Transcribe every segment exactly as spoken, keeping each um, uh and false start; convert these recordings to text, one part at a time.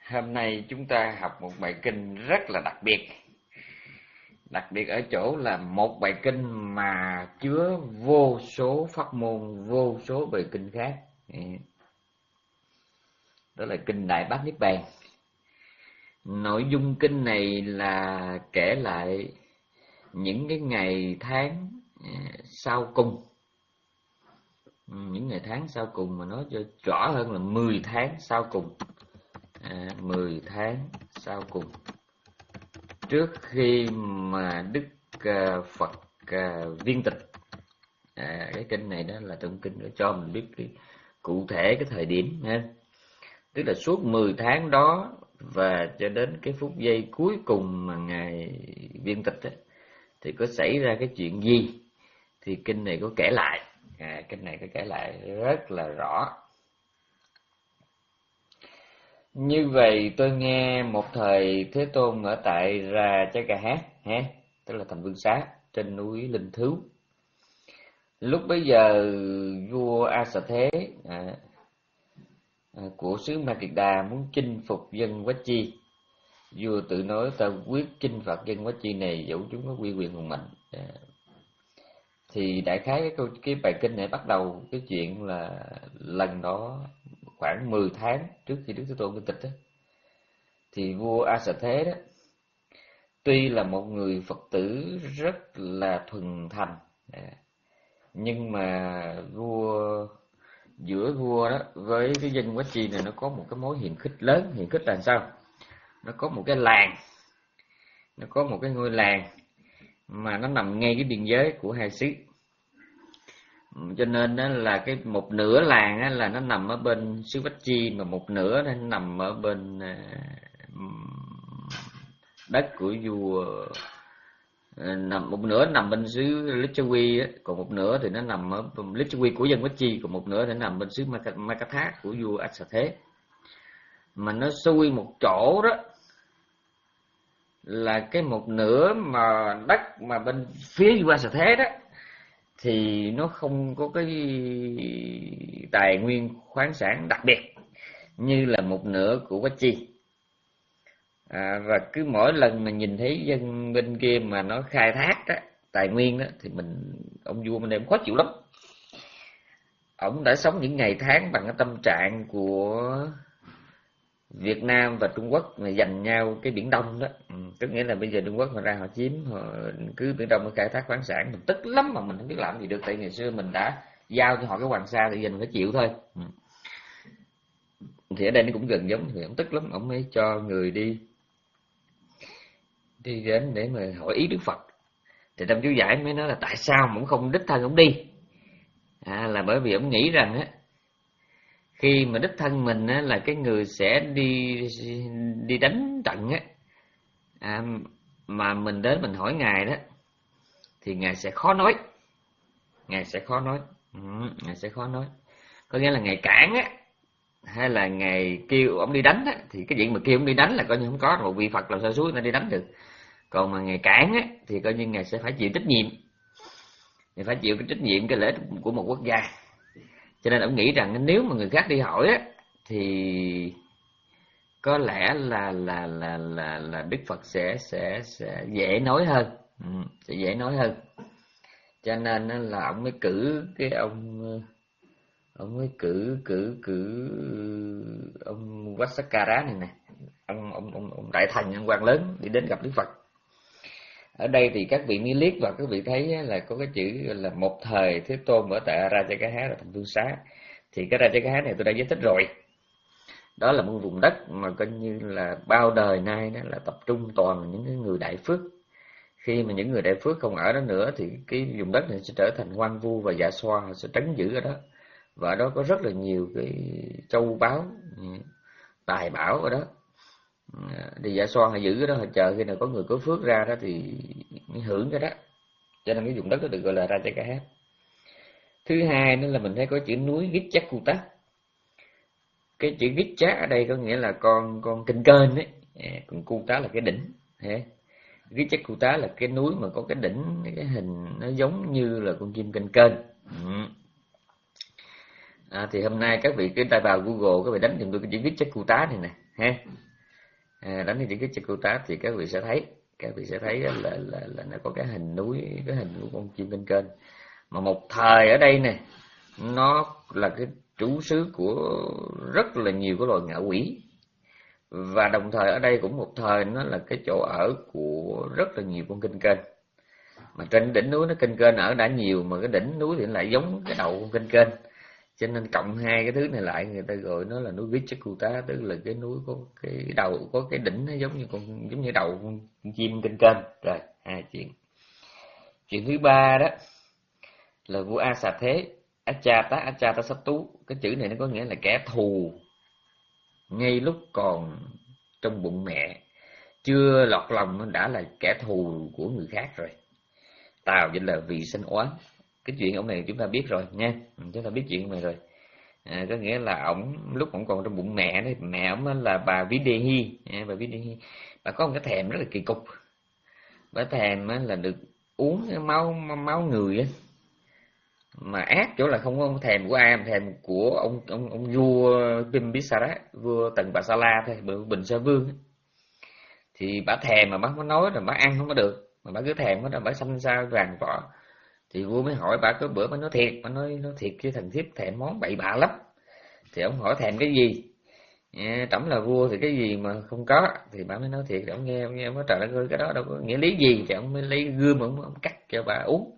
Hôm nay chúng ta học một bài kinh rất là đặc biệt. Đặc biệt ở chỗ là một bài kinh mà chứa vô số pháp môn, vô số bài kinh khác. Đó là kinh Đại Bát Niết Bàn. Nội dung kinh này là kể lại những cái ngày tháng sau cùng. Những ngày tháng sau cùng, mà nói cho rõ hơn là mười tháng sau cùng. À, mười tháng sau cùng, trước khi mà Đức uh, Phật uh, viên tịch. À, cái kinh này đó là trong kinh để cho mình biết cái cụ thể cái thời điểm ha. Tức là suốt mười tháng đó và cho đến cái phút giây cuối cùng mà ngài viên tịch ấy, thì có xảy ra cái chuyện gì thì kinh này có kể lại. À, kinh này có kể lại rất là rõ. Như vậy tôi nghe một thời Thế Tôn ở tại Ra Chai Ca Hát, ha, tức là thành Vương Xá trên núi Linh Thứu. Lúc bấy giờ vua A Xà Thế à, à, của xứ Ma Kiệt Đà muốn chinh phục dân Quách Chi. Vua tự nói ta quyết chinh phạt dân Quách Chi này dẫu chúng có quy quyền hùng mạnh. À, thì đại khái cái câu cái bài kinh này bắt đầu cái chuyện là lần đó khoảng mười tháng trước khi Đức Thế Tôn viên tịch đó, thì vua A Xà Thế đó tuy là một người Phật tử rất là thuần thành, nhưng mà vua giữa vua đó với cái dân Quách Chi này nó có một cái mối hiềm khích lớn. Hiềm khích là sao? Nó có một cái làng, nó có một cái ngôi làng mà nó nằm ngay cái biên giới của hai xứ, cho nên đó là cái một nửa làng á, là nó nằm ở bên xứ Quách Chi, mà một nửa nó nằm ở bên đất của vua, nằm một nửa nằm bên xứ Lichawi á, còn một nửa thì nó nằm ở Lichawi của dân Quách Chi, còn một nửa thì nằm bên xứ Makatha của vua A Xà Thế. Mà nó xui một chỗ đó là cái một nửa mà đất mà bên phía vua A Xà Thế đó thì nó không có cái tài nguyên khoáng sản đặc biệt như là một nửa của Quách Chi. À, và cứ mỗi lần mà nhìn thấy dân bên kia mà nó khai thác đó, tài nguyên đó, thì mình ông vua mình em khó chịu lắm. Ông đã sống những ngày tháng bằng cái tâm trạng của Việt Nam và Trung Quốc mà giành nhau cái Biển Đông đó. Ừ, tức nghĩa là bây giờ Trung Quốc họ ra họ chiếm, họ cứ Biển Đông họ khai thác khoáng sản, mình tức lắm mà mình không biết làm gì được, tại ngày xưa mình đã giao cho họ cái Hoàng Sa thì giờ mình phải chịu thôi. Ừ. Thì ở đây nó cũng gần giống, thì ông tức lắm, ông mới cho người đi đi đến để mà hỏi ý Đức Phật. Thì trong chú giải mới nói là tại sao mà ông không đích thân ông đi. À, là bởi vì ông nghĩ rằng á, khi mà đích thân mình á, là cái người sẽ đi đi đánh trận á, à, mà mình đến mình hỏi ngài đó thì ngài sẽ khó nói, ngài sẽ khó nói, ừ, ngài sẽ khó nói. Có nghĩa là ngài cản á, hay là ngài kêu ông đi đánh á, thì cái chuyện mà kêu ông đi đánh là coi như không có một vị Phật làm sao suối nó đi đánh được. Còn mà ngài cản á, thì coi như ngài sẽ phải chịu trách nhiệm, ngài phải chịu cái trách nhiệm cái lợi ích của một quốc gia. Cho nên ông nghĩ rằng nếu mà người khác đi hỏi á, thì có lẽ là là là là là Đức Phật sẽ sẽ sẽ dễ nói hơn, ừ, sẽ dễ nói hơn. Cho nên là ông mới cử cái ông ông mới cử cử cử ông Vassakara này nè, ông ông ông, ông đại thành, ông quan lớn đi đến gặp Đức Phật. Ở đây thì các vị mới liếc và các vị thấy là có cái chữ là một thời Thế Tôn ở tại Rajagaha là thành Vương Xá. Thì cái Rajagaha này tôi đã giải thích rồi. Đó là một vùng đất mà coi như là bao đời nay đó là tập trung toàn những người đại phước. Khi mà những người đại phước không ở đó nữa thì cái vùng đất này sẽ trở thành hoang vu và dạ xoa, họ sẽ trấn giữ ở đó. Và ở đó có rất là nhiều cái châu báu, tài bảo ở đó. Thì dạ xoa họ giữ ở đó, họ chờ khi nào có người có phước ra đó thì mới hưởng cái đó. Cho nên cái vùng đất đó được gọi là Rajagaha. Thứ hai nữa là mình thấy có chữ núi Gitchakuta. Cái chữ Gitcha ở đây có nghĩa là con con kênh kênh ấy, còn Kuta là cái đỉnh. Gitchakuta là cái núi mà có cái đỉnh, cái hình nó giống như là con chim kênh kênh. Ừ. À, thì hôm nay các vị cứ tay vào Google, các vị đánh tìm tôi cái chữ Gitchakuta này nè, ha. à, đánh cái chữ Kichikuta thì các vị sẽ thấy, các vị sẽ thấy là là là nó có cái hình núi, cái hình của con chim canh kênh. Mà một thời ở đây nè, nó là cái trú xứ của rất là nhiều cái loài ngạ quỷ, và đồng thời ở đây cũng một thời nó là cái chỗ ở của rất là nhiều con kinh kênh. Mà trên đỉnh núi nó kinh kênh ở đã nhiều, mà cái đỉnh núi thì lại giống cái đầu con kinh kênh, cho nên cộng hai cái thứ này lại người ta gọi nó là núi Kichikuta, tức là cái núi có cái đầu, có cái đỉnh nó giống như con, giống như đầu con chim kinh kênh. Rồi hai chuyện. Chuyện thứ ba đó là vua A Xà Thế, Achata Achata Sattu. Cái chữ này nó có nghĩa là kẻ thù ngay lúc còn trong bụng mẹ, chưa lọt lòng nó đã là kẻ thù của người khác rồi. Tào vậy là vì sinh oán. Cái chuyện ông này chúng ta biết rồi nha, chúng ta biết chuyện này rồi. À, có nghĩa là ông lúc ông còn trong bụng mẹ đấy, mẹ ông là bà Videhi, à, bà Videhi, bà có một cái thèm rất là kỳ cục. Bà thèm là được uống cái máu máu người á, mà ác chỗ là không có thèm của ai, mà thèm của ông ông ông vua Bimbisara, vua Tần Bà Sa La thôi, Bình Sa Vương. Thì bà thèm mà bà mới nói rồi bà ăn không có được, mà bà cứ thèm đó, bà xanh xao vàng vỏ. Thì vua mới hỏi bà, có bữa bà nói thiệt, bà nói nói thiệt chứ thần thiếp thèm món bậy bạ lắm. Thì ông hỏi thèm cái gì? À, trẫm là vua thì cái gì mà không có? Thì bà mới nói thiệt. Ông nghe, ông nghe ông nói trời ơi, cái đó đâu có nghĩa lý gì. Thì ông mới lấy gươm ông, ông cắt cho bà uống.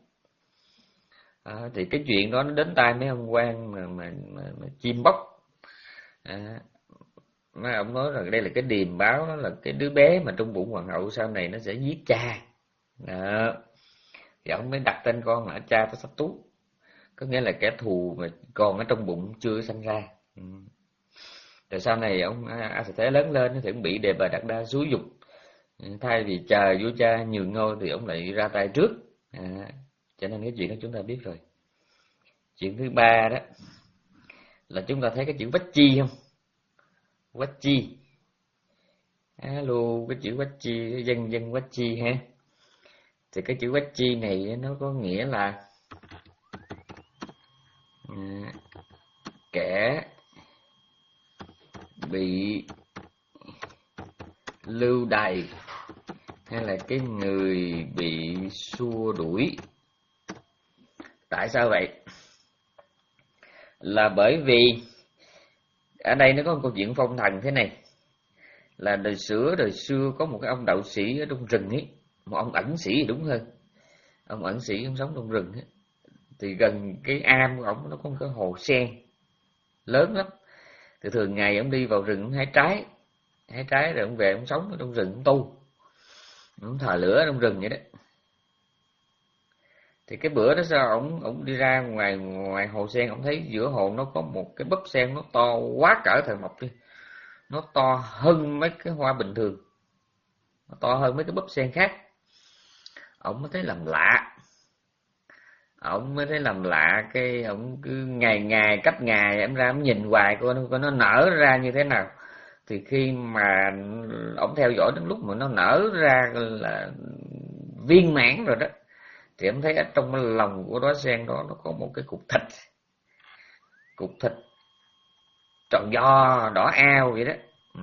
À, thì cái chuyện đó nó đến tai mấy ông quan mà, mà, mà, mà chim bóc. À, mà ông nói rằng đây là cái điềm báo, đó là cái đứa bé mà trong bụng hoàng hậu sau này nó sẽ giết cha. Đó. Thì ông mới đặt tên con là Cha Tasattu, có nghĩa là kẻ thù mà còn ở trong bụng chưa sanh ra. Ừ. Rồi sau này ông A Xà Thế lớn lên thì cũng bị Đề Bà Đạt Đa xúi giục, thay vì chờ vua cha nhường ngôi thì ông lại ra tay trước. À, cho nên cái chuyện đó chúng ta biết rồi. Chuyện thứ ba đó là chúng ta thấy cái chữ Vách Chi không? Vách Chi, alo, cái chữ Vách Chi, dân dân Vách Chi ha. Thì cái chữ Vách Chi này nó có nghĩa là à, kẻ bị lưu đày, hay là cái người bị xua đuổi. Tại sao vậy? Là bởi vì ở đây nó có một câu chuyện phong thần thế này, là đời xưa đời xưa có một cái ông đạo sĩ ở trong rừng ấy, một ông ẩn sĩ đúng hơn, ông ẩn sĩ ông sống trong rừng ấy. Thì gần cái am của ông nó có một cái hồ sen lớn lắm. Thì thường ngày ông đi vào rừng ông hái trái, hái trái rồi ông về ông sống ở trong rừng ông tu, ông thờ lửa trong rừng vậy đó. Thì cái bữa đó sao ông ông đi ra ngoài ngoài hồ sen, ông thấy giữa hồ nó có một cái búp sen nó to quá cỡ thời mộc đi, nó to hơn mấy cái hoa bình thường, nó to hơn mấy cái búp sen khác. Ông mới thấy làm lạ, ông mới thấy làm lạ cái ông cứ ngày ngày cách ngày em ra ông nhìn hoài coi nó coi nó nở ra như thế nào. Thì khi mà ông theo dõi đến lúc mà nó nở ra là viên mãn rồi đó, thì em thấy ở trong lòng của đóa sen đó nó có một cái cục thịt, cục thịt tròn do đỏ ao vậy đó. Ừ.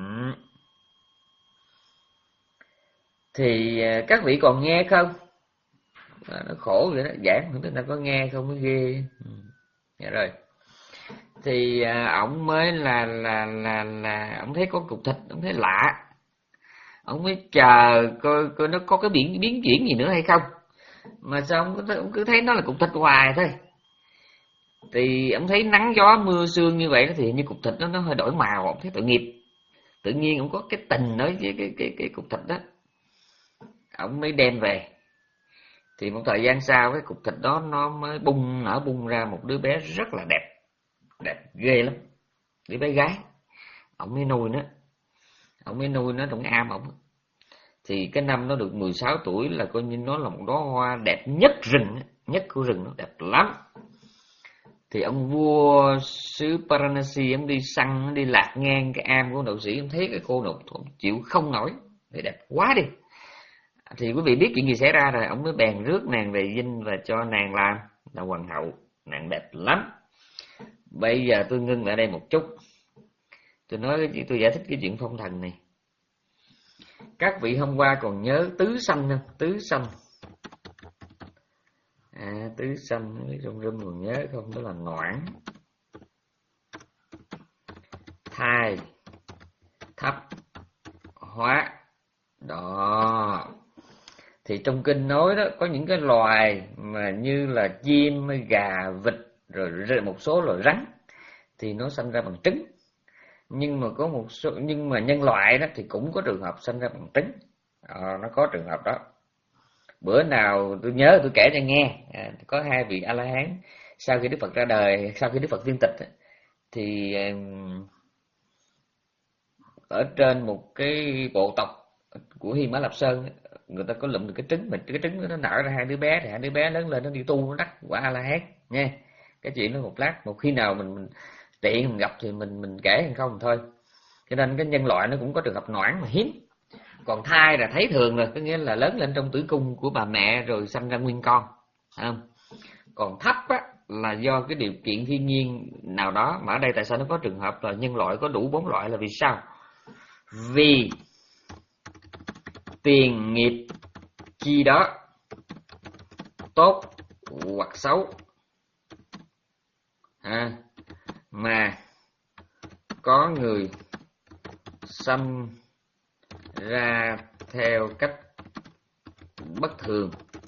Thì các vị còn nghe không? Nó khổ vậy đó, giảng người ta có nghe không mới ghê. Ừ. Dạ rồi. Thì à, ổng mới là là là là ổng thấy có cục thịt, ổng thấy lạ, ổng mới chờ coi coi nó có cái biến biến chuyển gì nữa hay không. Mà sao ông cứ, ông cứ thấy nó là cục thịt hoài thôi. Thì ông thấy nắng gió mưa sương như vậy thì như cục thịt đó, nó hơi đổi màu, ông thấy tội nghiệp. Tự nhiên ông có cái tình nói với cái cái cái cục thịt đó, ông mới đem về. Thì một thời gian sau cái cục thịt đó nó mới bung nở bung ra một đứa bé rất là đẹp, đẹp ghê lắm, đứa bé gái. Ông mới nuôi nó, ông mới nuôi nó trong cái am ông. Thì cái năm nó được mười sáu tuổi là coi như nó là một đóa hoa đẹp nhất rừng, nhất của rừng, nó đẹp lắm. Thì ông vua xứ Paranasi ông đi săn, ông đi lạc ngang cái am của đạo sĩ, ông thấy cái cô nào chịu không nổi, thì đẹp quá đi. Thì quý vị biết chuyện gì xảy ra rồi, ông mới bèn rước nàng về dinh và cho nàng làm là hoàng hậu. Nàng đẹp lắm. Bây giờ tôi ngưng lại đây một chút, tôi nói tôi giải thích cái chuyện phong thần này. Các vị hôm qua còn nhớ tứ sanh không? Tứ sanh. À, tứ sanh trong râm còn nhớ không? Đó là noãn, thai, thấp, hóa. Đó. Thì trong kinh nói đó, có những cái loài mà như là chim, gà, vịt, rồi một số loài rắn thì nó sanh ra bằng trứng. Nhưng mà có một số, nhưng mà nhân loại đó thì cũng có trường hợp sanh ra bằng trứng. À, nó có trường hợp đó. Bữa nào tôi nhớ tôi kể cho nghe, à, có hai vị A La Hán sau khi Đức Phật ra đời, sau khi Đức Phật viên tịch thì ở trên một cái bộ tộc của Hy Mã Lạp Sơn, người ta có lụm được cái trứng, mà cái trứng nó nở ra hai đứa bé, thì hai đứa bé lớn lên nó đi tu, nó đắc quả A La Hán nha. Cái chuyện đó một lát, một khi nào mình, mình tiện mình gặp thì mình mình kể hay không thôi. Cho nên cái nhân loại nó cũng có trường hợp noãn mà hiếm. Còn thai là thấy thường rồi, có nghĩa là lớn lên trong tử cung của bà mẹ rồi sanh ra nguyên con, phải không? Còn thấp á là do cái điều kiện thiên nhiên nào đó, mà ở đây tại sao nó có trường hợp là nhân loại có đủ bốn loại là vì sao? Vì tiền nghiệp chi đó tốt hoặc xấu à, mà có người sanh ra theo cách bất thường.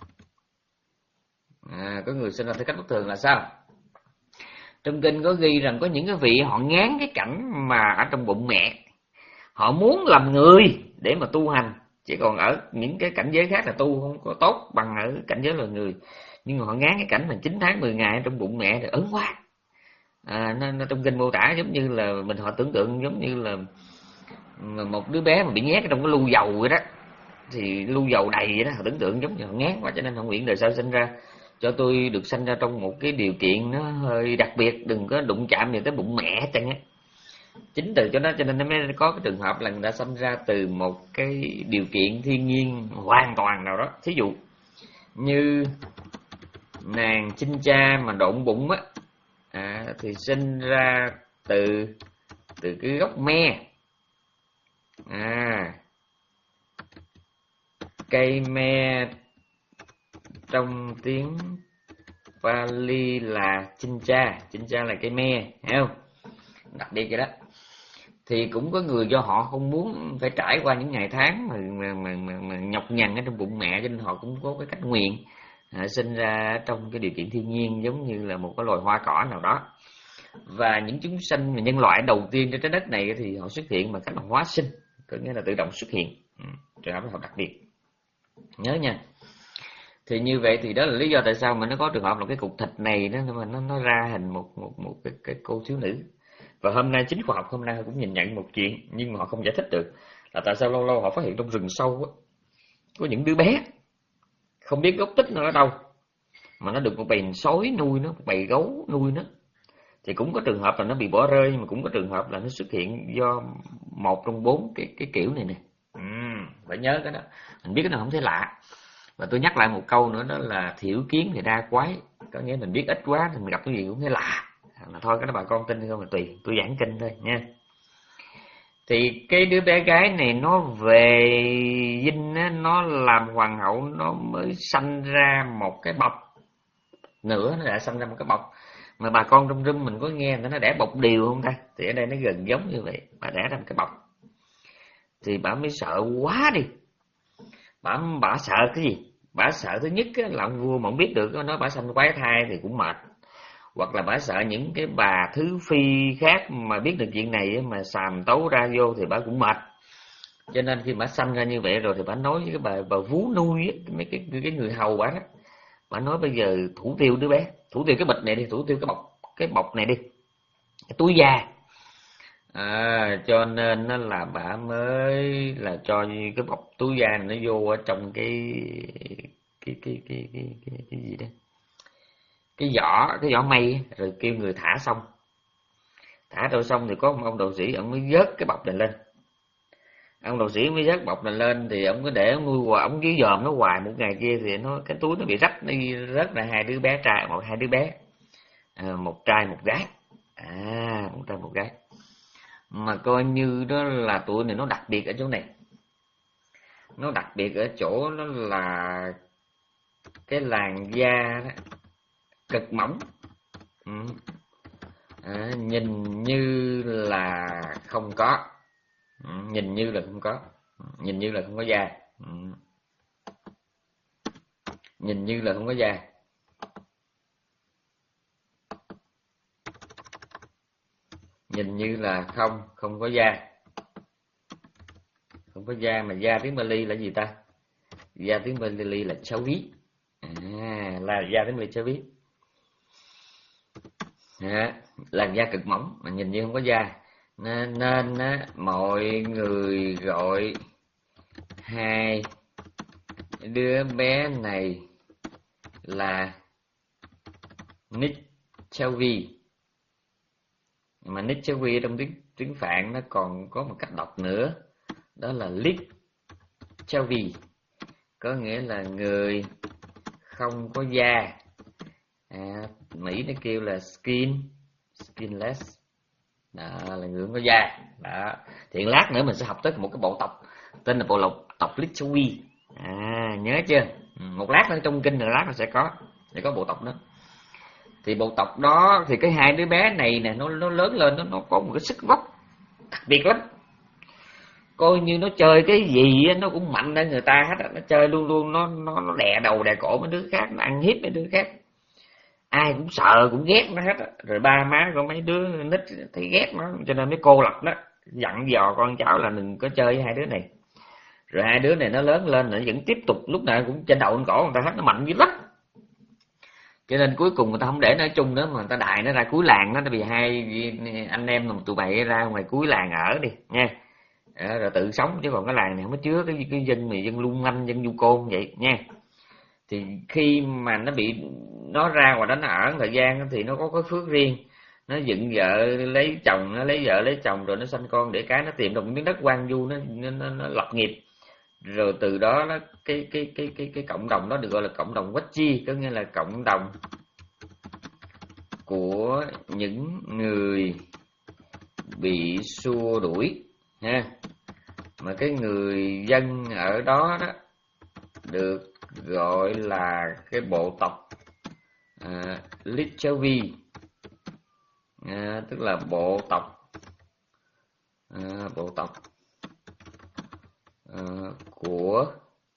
À, có người sinh ra theo cách bất thường là sao? Trong kinh có ghi rằng có những cái vị họ ngán cái cảnh mà ở trong bụng mẹ, họ muốn làm người để mà tu hành, chỉ còn ở những cái cảnh giới khác là tu không có tốt bằng ở cảnh giới là người. Nhưng mà họ ngán cái cảnh mà chín tháng mười ngày trong bụng mẹ thì ớn quá. À, nó, nó trong kinh mô tả giống như là mình họ tưởng tượng giống như là một đứa bé mà bị nhét trong cái lu dầu vậy đó, thì lu dầu đầy vậy đó, họ tưởng tượng giống như họ ngán quá, cho nên họ nguyện đời sau sinh ra cho tôi được sinh ra trong một cái điều kiện nó hơi đặc biệt, đừng có đụng chạm gì tới bụng mẹ chẳng á. Chính từ cho nó cho nên nó mới có cái trường hợp là người ta sinh ra từ một cái điều kiện thiên nhiên hoàn toàn nào đó. Thí dụ như nàng sinh cha mà độn bụng á, à, thì sinh ra từ từ cái gốc me, à, cây me trong tiếng Pali là chincha, chincha là cây me, thấy không? Đặc biệt vậy đó. Thì cũng có người do họ không muốn phải trải qua những ngày tháng mà mà mà, mà, mà nhọc nhằn ở trong bụng mẹ, cho nên họ cũng có cái cách nguyện à, sinh ra trong cái điều kiện thiên nhiên giống như là một cái loài hoa cỏ nào đó. Và những chúng sanh mà nhân loại đầu tiên trên trái đất này thì họ xuất hiện bằng cách là hóa sinh, có nghĩa là tự động xuất hiện. Ừ, trường hợp họ đặc biệt. Nhớ nha. Thì như vậy thì đó là lý do tại sao mà nó có trường hợp là cái cục thịt này nó mà nó nó ra hình một một một cái, cái cô thiếu nữ. Và hôm nay chính khoa học hôm nay cũng nhìn nhận một chuyện, nhưng mà họ không giải thích được là tại sao lâu lâu họ phát hiện trong rừng sâu á, có những đứa bé không biết gốc tích nó ở đâu mà nó được một bầy sói nuôi nó, một bầy gấu nuôi nó. Thì cũng có trường hợp là nó bị bỏ rơi, nhưng mà cũng có trường hợp là nó xuất hiện do một trong bốn cái cái kiểu này nè. Ừ, phải nhớ cái đó, mình biết cái nào không thấy lạ. Và tôi nhắc lại một câu nữa, đó là thiểu kiến thì đa quái, có nghĩa mình biết ít quá thì mình gặp cái gì cũng thấy lạ. Mà thôi cái đó bà con tin hay không là tùy, tôi giảng kinh thôi nha. Thì cái đứa bé gái này nó về dinh á, nó làm hoàng hậu, nó mới sanh ra một cái bọc nữa, nó đã sanh ra một cái bọc mà bà con trong rừng mình có nghe nó đẻ bọc điều không ta? Thì ở đây nó gần giống như vậy, bà đẻ ra một cái bọc thì bà mới sợ quá đi. Bà bà sợ cái gì? Bà sợ thứ nhất á, là ông vua mà không biết được, nói bà sanh quái thai thì cũng mệt. Hoặc là bà sợ những cái bà thứ phi khác mà biết được chuyện này mà xàm tấu ra vô thì bà cũng mệt. Cho nên khi bà sanh ra như vậy rồi thì bà nói với cái bà bà vú nuôi á, mấy cái cái người hầu bà đó, bà nói bây giờ thủ tiêu đứa bé, thủ tiêu cái bịch này đi, thủ tiêu cái bọc cái bọc này đi, cái túi da. À, cho nên nó là bà mới là cho cái bọc túi da này nó vô ở trong cái cái cái cái cái cái, cái gì đó, cái vỏ cái vỏ mây, rồi kêu người thả xong, thả rồi xong thì có một ông đạo sĩ ông mới vớt cái bọc này lên. Ông đạo sĩ mới vớt bọc này lên thì ông cứ để ông nuôi hoài, ông dưới dòm nó hoài. Một ngày kia thì nó cái túi nó bị rách, nó rớt ra hai đứa bé trai, một hai đứa bé, à, một trai một gái, à một trai một gái. Mà coi như đó là tuổi này nó đặc biệt ở chỗ này, Nó đặc biệt ở chỗ nó là cái làn da đó, cực mỏng. Ừ. À, nhìn như là không có. Ừ. Nhìn như là không có. Nhìn như là không có da. Ừ. Nhìn như là không có da. Nhìn như là không, không có da. Không có da, mà da tiếng Bali là gì ta? Da tiếng Bali là cháu ví. À, là da tiếng Bali cháu ví. À, làn da cực mỏng mà nhìn như không có da. Nên, nên á, mọi người gọi hai đứa bé này là Nichavi. Mà Nichavi trong tiếng tiếng Phạn nó còn có một cách đọc nữa, đó là Lichavi, có nghĩa là người không có da. À, Mỹ nó kêu là skin, skinless, đó là người không có da. Đó. Thì lát nữa mình sẽ học tới một cái bộ tộc tên là bộ lộc tộc Lichavi. À, nhớ chưa? Một lát nữa trong kinh là lát nó sẽ có, sẽ có bộ tộc đó. Thì bộ tộc đó thì cái hai đứa bé này nè, nó nó lớn lên nó nó có một cái sức vóc đặc biệt lắm. Coi như nó chơi cái gì nó cũng mạnh hơn người ta hết, nó chơi luôn luôn, nó nó nó đè đầu đè cổ mấy đứa khác, nó ăn hiếp mấy đứa khác. Ai cũng sợ cũng ghét nó hết. Rồi ba má của mấy đứa nít thấy ghét nó, cho nên mới cô lập nó, dặn dò con cháu là đừng có chơi với hai đứa này. Rồi hai đứa này nó lớn lên nó vẫn tiếp tục lúc nào cũng trên đầu trên cổ người ta hết, nó mạnh dữ lắm. Cho nên cuối cùng người ta không để nó ở chung nữa mà người ta đại nó ra cuối làng đó, vì hai anh em làm tụi bày ra ngoài cuối làng ở đi nha. À, rồi tự sống, chứ còn cái làng này không có chứa cái cái dân này, dân lung manh, dân du côn vậy nha. Thì khi mà nó bị nó ra ngoài đó nó ở thời gian thì nó có cái phước riêng, nó dựng vợ lấy chồng, nó lấy vợ lấy chồng rồi nó sanh con để cái nó tìm được miếng đất hoang vu, nó, nó, nó, nó lập nghiệp. Rồi từ đó nó cái cái cái cái cái cộng đồng đó được gọi là cộng đồng Vachi, có nghĩa là cộng đồng của những người bị xua đuổi ha. Mà cái người dân ở đó đó được gọi là cái bộ tộc à, Lichavi, à, tức là bộ tộc à, bộ tộc à, của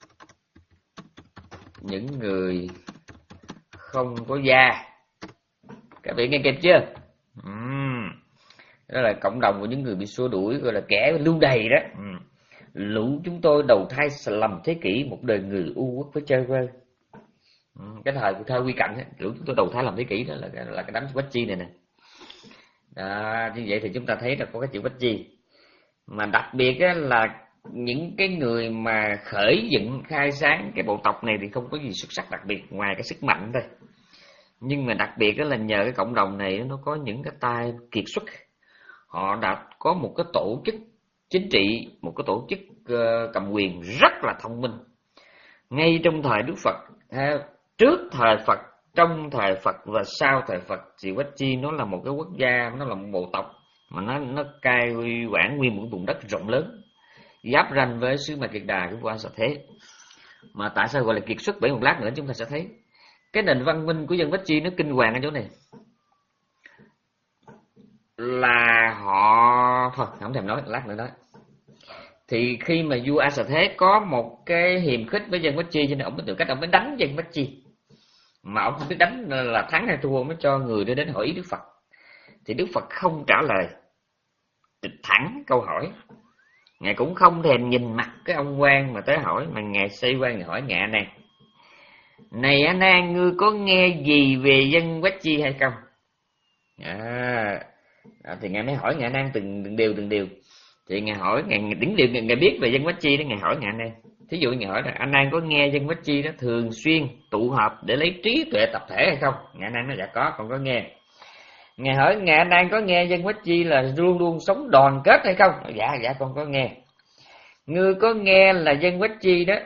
những người không có da. Các bạn nghe kịp chưa? Uhm. Đó là cộng đồng của những người bị xua đuổi, gọi là kẻ lưu đày đó. Uhm. Lũ chúng tôi đầu thai lầm thế kỷ, một đời người u uất với chơi vơi. Uhm. Cái thời của thơ Quy Cận, lũ chúng tôi đầu thai lầm thế kỷ đó là, là cái đám Vachi này nè. Đó, như vậy thì chúng ta thấy là có cái chữ Vachi. Mà đặc biệt là những cái người mà khởi dựng khai sáng cái bộ tộc này thì không có gì xuất sắc đặc biệt ngoài cái sức mạnh thôi. Nhưng mà đặc biệt là nhờ cái cộng đồng này nó có những cái tay kiệt xuất. Họ đã có một cái tổ chức chính trị, một cái tổ chức cầm quyền rất là thông minh. Ngay trong thời Đức Phật, trước thời Phật, trong thời Phật và sau thời Phật, thì Vachi nó là một cái quốc gia, nó là một bộ tộc mà nó nó cai quản nguyên một vùng đất rộng lớn, giáp ranh với xứ Ma Kiệt Đà của vua A Xà Thế. Mà tại sao gọi là kiệt xuất? Bởi một lát nữa chúng ta sẽ thấy cái nền văn minh của dân Vachi nó kinh hoàng ở chỗ này, là họ thôi không thèm nói, lát nữa nói. Thì khi mà vua A Xà Thế có một cái hiềm khích với dân Vachi, cho nên ông mới tự cách ông mới đánh dân Vachi. Mà ông không biết đánh là thắng hay thua, mới cho người đưa đến hỏi ý Đức Phật. Thì Đức Phật không trả lời thẳng câu hỏi, ngài cũng không thèm nhìn mặt cái ông quan mà tới hỏi, mà ngài xoay qua ngài hỏi ngạ này: này A Nan, ngươi có nghe gì về dân Vachi hay không? À, thì ngài mới hỏi ngài A Nan từng, từng điều từng điều. Thì ngài hỏi ngài đỉnh điều ngài, ngài biết về dân Vachi đó, ngài hỏi ngài A Nan. Thí dụ ngài hỏi là A Nan có nghe dân Vachi đó thường xuyên tụ họp để lấy trí tuệ tập thể hay không? Ngài A Nan nói dạ có, con có nghe. Ngài hỏi ngài A Nan có nghe dân Vachi là luôn luôn sống đoàn kết hay không? Dạ dạ con có nghe. Ngươi có nghe là dân Vachi đó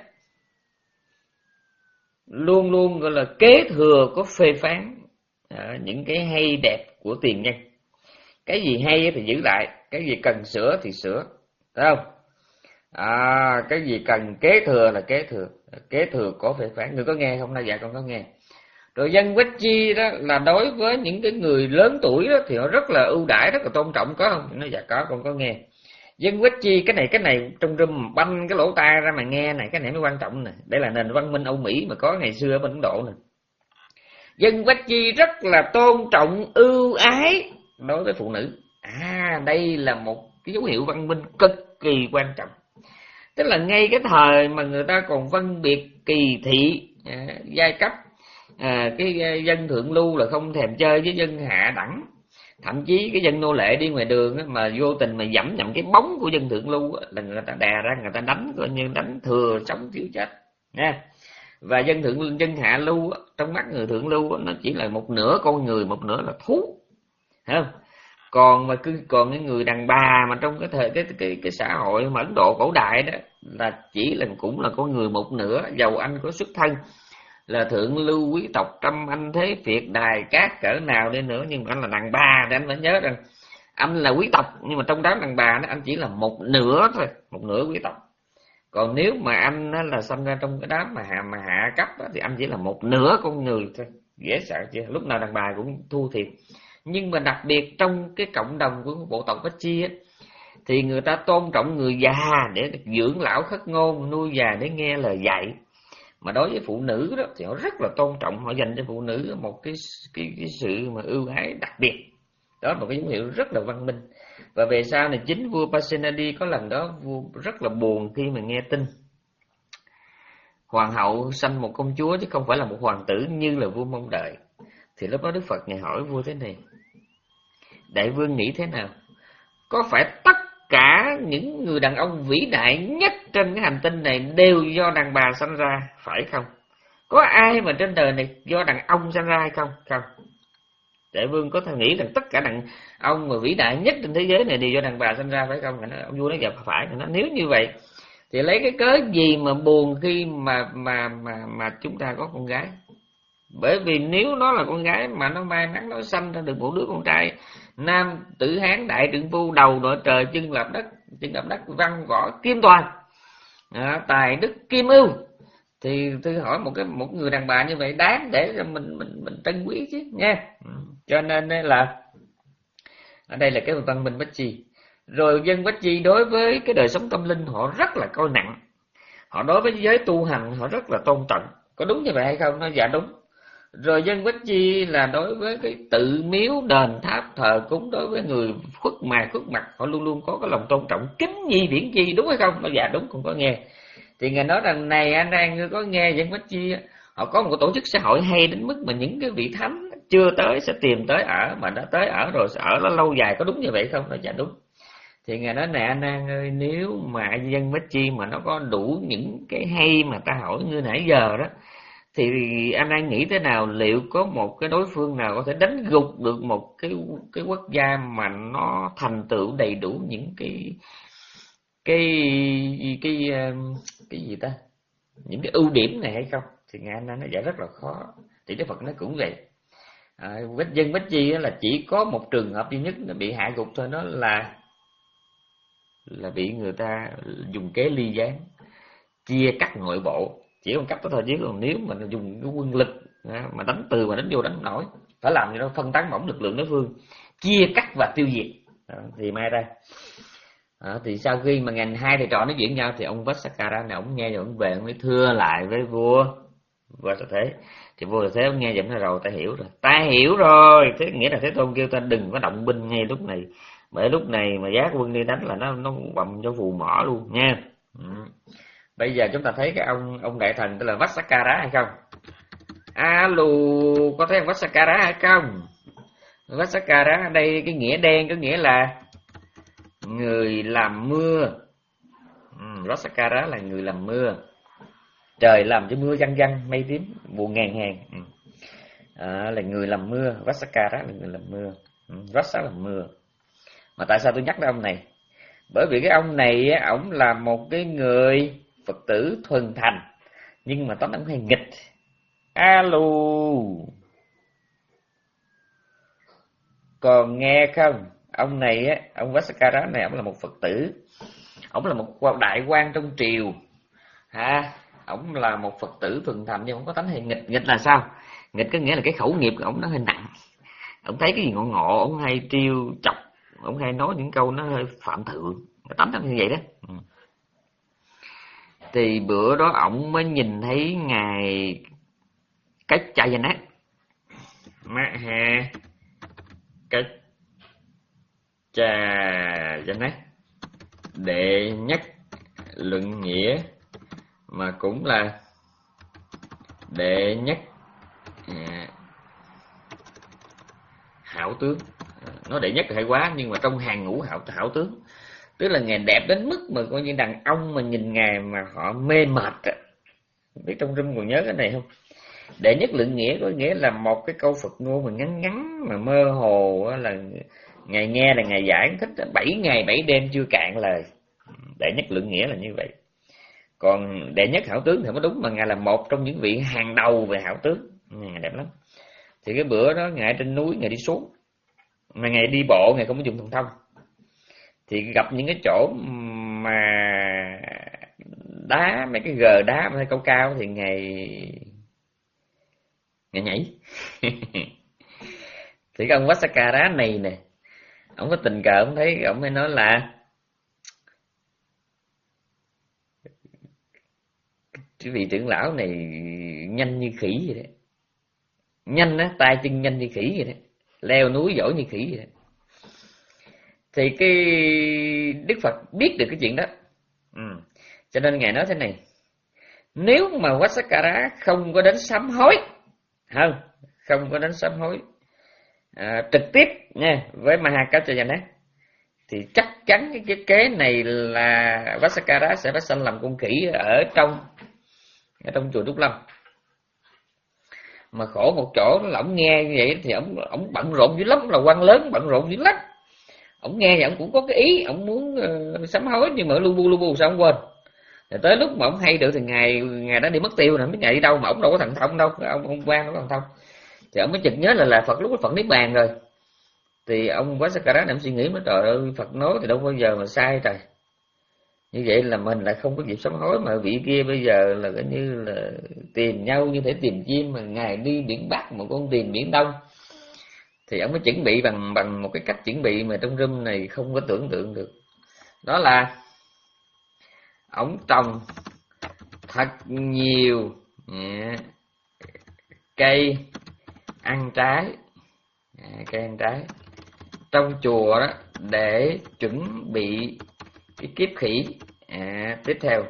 luôn luôn gọi là kế thừa, có phê phán à, những cái hay đẹp của tiền nhân. Cái gì hay thì giữ lại, cái gì cần sửa thì sửa, phải không? À, cái gì cần kế thừa là kế thừa, kế thừa có phê phán. Người có nghe không? Nói dạ con có nghe. Rồi dân quách chi đó là đối với những cái người lớn tuổi đó thì họ rất là ưu đãi, rất là tôn trọng, có không? Nói dạ có, con có nghe. Dân quách chi, cái này cái này trong rừng banh cái lỗ tai ra mà nghe này, cái này mới quan trọng này. Đây là nền văn minh Âu Mỹ mà có ngày xưa ở bên Ấn Độ này. Dân quách chi rất là tôn trọng, ưu ái đối với phụ nữ. À, đây là một cái dấu hiệu văn minh cực kỳ quan trọng. Tức là ngay cái thời mà người ta còn phân biệt kỳ thị à, giai cấp, à, cái dân thượng lưu là không thèm chơi với dân hạ đẳng, thậm chí cái dân nô lệ đi ngoài đường á, mà vô tình mà dẫm nhầm cái bóng của dân thượng lưu á, là người ta đè ra, người ta đánh, coi như đánh thừa sống thiếu chết nha. Và dân thượng dân hạ lưu á, trong mắt người thượng lưu á, nó chỉ là một nửa con người, một nửa là thú, thấy không? Còn mà cứ còn cái người đàn bà mà trong cái thời cái cái cái xã hội mà Ấn Độ cổ đại đó là chỉ là cũng là con người một nửa, dầu anh có xuất thân là thượng lưu quý tộc trăm anh thế phiệt đài cát cỡ nào đi nữa, nhưng mà anh là đàn bà thì anh phải nhớ rằng anh là quý tộc, nhưng mà trong đám đàn bà đó anh chỉ là một nửa thôi, một nửa quý tộc. Còn nếu mà anh là sinh ra trong cái đám mà hạ mà hạ cấp đó, thì anh chỉ là một nửa con người thôi. Dễ sợ chưa? Lúc nào đàn bà cũng thua thiệt. Nhưng mà đặc biệt trong cái cộng đồng của bộ tộc Bách Chi á, thì người ta tôn trọng người già để dưỡng lão khất ngôn, nuôi già để nghe lời dạy. Mà đối với phụ nữ đó thì họ rất là tôn trọng, họ dành cho phụ nữ một cái cái, cái sự mà ưu ái đặc biệt. Đó là một cái dấu hiệu rất là văn minh. Và về sau này chính vua Pasenadi có lần đó vua rất là buồn khi mà nghe tin hoàng hậu sanh một công chúa chứ không phải là một hoàng tử như là vua mong đợi. Thì lúc đó Đức Phật ngài hỏi vua thế này: đại vương nghĩ thế nào? Có phải tất cả những người đàn ông vĩ đại nhất trên cái hành tinh này đều do đàn bà sanh ra, phải không? Có ai mà trên đời này do đàn ông sanh ra hay không? Không. Đại vương có thể nghĩ rằng tất cả đàn ông mà vĩ đại nhất trên thế giới này đều do đàn bà sanh ra, phải không? Ông vua nói dạ phải. Nó nếu như vậy thì lấy cái cớ gì mà buồn khi mà mà mà mà chúng ta có con gái? Bởi vì nếu nó là con gái mà nó may mắn nó sanh ra được một đứa con trai nam tử hán đại trượng phu, đầu đội trời chân lập đất, chân lập đất, văn võ kim toàn, à, tài đức kim ưu, thì tôi hỏi một cái một người đàn bà như vậy đáng để cho mình mình mình trân quý chứ nha. Cho nên là ở đây là cái văn minh Bách Chi. Rồi dân Bách Chi đối với cái đời sống tâm linh họ rất là coi nặng, họ đối với giới tu hành họ rất là tôn trọng. Có đúng như vậy hay không? Nó dạ đúng. Rồi dân Bách Chi là đối với cái tự miếu đền tháp thờ cúng, đối với người khuất mài khuất mặt họ luôn luôn có cái lòng tôn trọng kính nhi viễn chi, đúng hay không? Nó dạ đúng, cũng có nghe. Thì ngài nói rằng này anh đang ngươi có nghe dân Bách Chi họ có một tổ chức xã hội hay đến mức mà những cái vị thánh chưa tới sẽ tìm tới ở, mà đã tới ở rồi sẽ ở nó lâu dài, có đúng như vậy không? Nó dạ đúng. Thì ngài nói này anh An ơi, nếu mà dân Bách Chi mà nó có đủ những cái hay mà ta hỏi như nãy giờ đó, thì anh An nghĩ thế nào, liệu có một cái đối phương nào có thể đánh gục được một cái cái quốc gia mà nó thành tựu đầy đủ những cái cái cái cái, cái gì ta, những cái ưu điểm này hay không? Thì ngài anh nói dạ rất là khó. Thì Đức Phật nói cũng vậy. À, dân Bách Chi là chỉ có một trường hợp duy nhất nó bị hạ gục thôi, đó là là bị người ta dùng kế ly gián, chia cắt nội bộ, chỉ còn cách đó thôi. Chứ còn nếu mà dùng cái quân lực mà đánh từ mà đánh vô đánh không nổi, phải làm gì đó phân tán mỏng lực lượng đối phương, chia cắt và tiêu diệt. Đó, thì mai ra à, thì sau khi mà ngành hai thầy trò nói chuyện nhau thì ông Vassakara này ông nghe rồi ông về ông mới thưa lại với vua vua Sở Thế. Thì vua Sở Thế ông nghe vậy nói rồi ta hiểu rồi, ta hiểu rồi. Thế nghĩa là Thế Tôn kêu ta đừng có động binh ngay lúc này, bởi lúc này mà giác quân đi đánh là nó nó bầm cho phù mỏ luôn nha. Ừ. Bây giờ chúng ta thấy cái ông ông đại thần tức là Vassakara hay không? Alo, có thấy ông Vassakara hay không? Vassakara ở đây cái nghĩa đen có nghĩa là người làm mưa. Ừ, Vassakara là người làm mưa. Trời làm cho mưa văng văng, mây tím, buồn ngàn hàng. Ừ. À, là người làm mưa, Vassakara là người làm mưa. Ừ, Vassa là mưa. Mà tại sao tôi nhắc đến ông này? Bởi vì cái ông này ổng là một cái người Phật tử thuần thành, nhưng mà tóm lại hay nghịch. Alo, còn nghe không? Ông này á, ông Vassakara này ổng là một Phật tử, ổng là một đại quan trong triều ha, ổng là một Phật tử thuần thành nhưng không có tánh hay nghịch. Nghịch là sao? Nghịch có nghĩa là cái khẩu nghiệp của ổng nó hơi nặng, ổng thấy cái gì ngộ ngộ ổng hay trêu chọc, ổng hay nói những câu nó hơi phạm thượng, cái tánh nó như vậy đó. Ừ. Thì bữa đó ổng mới nhìn thấy ngài Cách Cha Gia Nát Maha Cách Cha Gia Nát, đệ nhất luận nghĩa mà cũng là đệ nhất à, hảo tướng. Nói đệ nhất là hay quá, nhưng mà trong hàng ngũ hảo hảo tướng, tức là ngài đẹp đến mức mà coi như đàn ông mà nhìn ngài mà họ mê mệt á. Biết trong room còn nhớ cái này không? Đệ nhất luận nghĩa có nghĩa là một cái câu Phật ngôn mà ngắn ngắn mà mơ hồ là ngài nghe là ngài giải thích bảy ngày bảy đêm chưa cạn lời. Đệ nhất luận nghĩa là như vậy. Còn đệ nhất hảo tướng thì mới đúng, mà ngài là một trong những vị hàng đầu về hảo tướng, ngài đẹp lắm. Thì cái bữa đó ngài trên núi ngài đi xuống, mà ngài đi bộ ngài không có dùng thần thông, thì gặp những cái chỗ mà đá, mấy cái gờ đá mà cao cao thì ngài ngài nhảy. Thì cái ông Vassakara này nè, ông có tình cờ ông thấy, ông mới nói là cái vị trưởng lão này nhanh như khỉ vậy đấy, nhanh á, tay chân nhanh như khỉ vậy đấy, leo núi giỏi như khỉ vậy đấy. Thì cái Đức Phật biết được cái chuyện đó, ừ. Cho nên ngài nói thế này: nếu mà Vassakara không có đến sám hối, không, không có đến sám hối à, trực tiếp nha với Mahakachayana, thì chắc chắn cái cái kế này là Vassakara sẽ phải sanh làm con khỉ ở trong ở trong chùa Trúc Lâm. Mà khổ một chỗ là ổng nghe như vậy thì ổng ổng bận rộn dữ lắm, là quan lớn bận rộn dữ lắm. Ổng nghe thì ổng cũng có cái ý ổng muốn uh, sám hối, nhưng mà lu bu lu bu sao ổng quên. Rồi tới lúc mà ổng hay được thì ngày ngày đó đi mất tiêu rồi, biết ngày đi đâu, mà ổng đâu có thần thông đâu, ông ông quan đâu có thần thông. Thì ông mới chợt nhớ là là Phật lúc đó Phật niết bàn rồi. Thì ông Vassakara này suy nghĩ mới, trời ơi, Phật nói thì đâu bao giờ mà sai trời. Như vậy là mình lại không có dịp sám hối, mà vị kia bây giờ là coi như là tìm nhau như thể tìm chim, mà ngài đi biển Bắc mà con tìm biển Đông. Thì ông mới chuẩn bị bằng bằng một cái cách chuẩn bị mà trong room này không có tưởng tượng được. Đó là ông trồng thật nhiều yeah, cây ăn trái, yeah, cây ăn trái trong chùa đó, để chuẩn bị cái kiếp khỉ à, tiếp theo.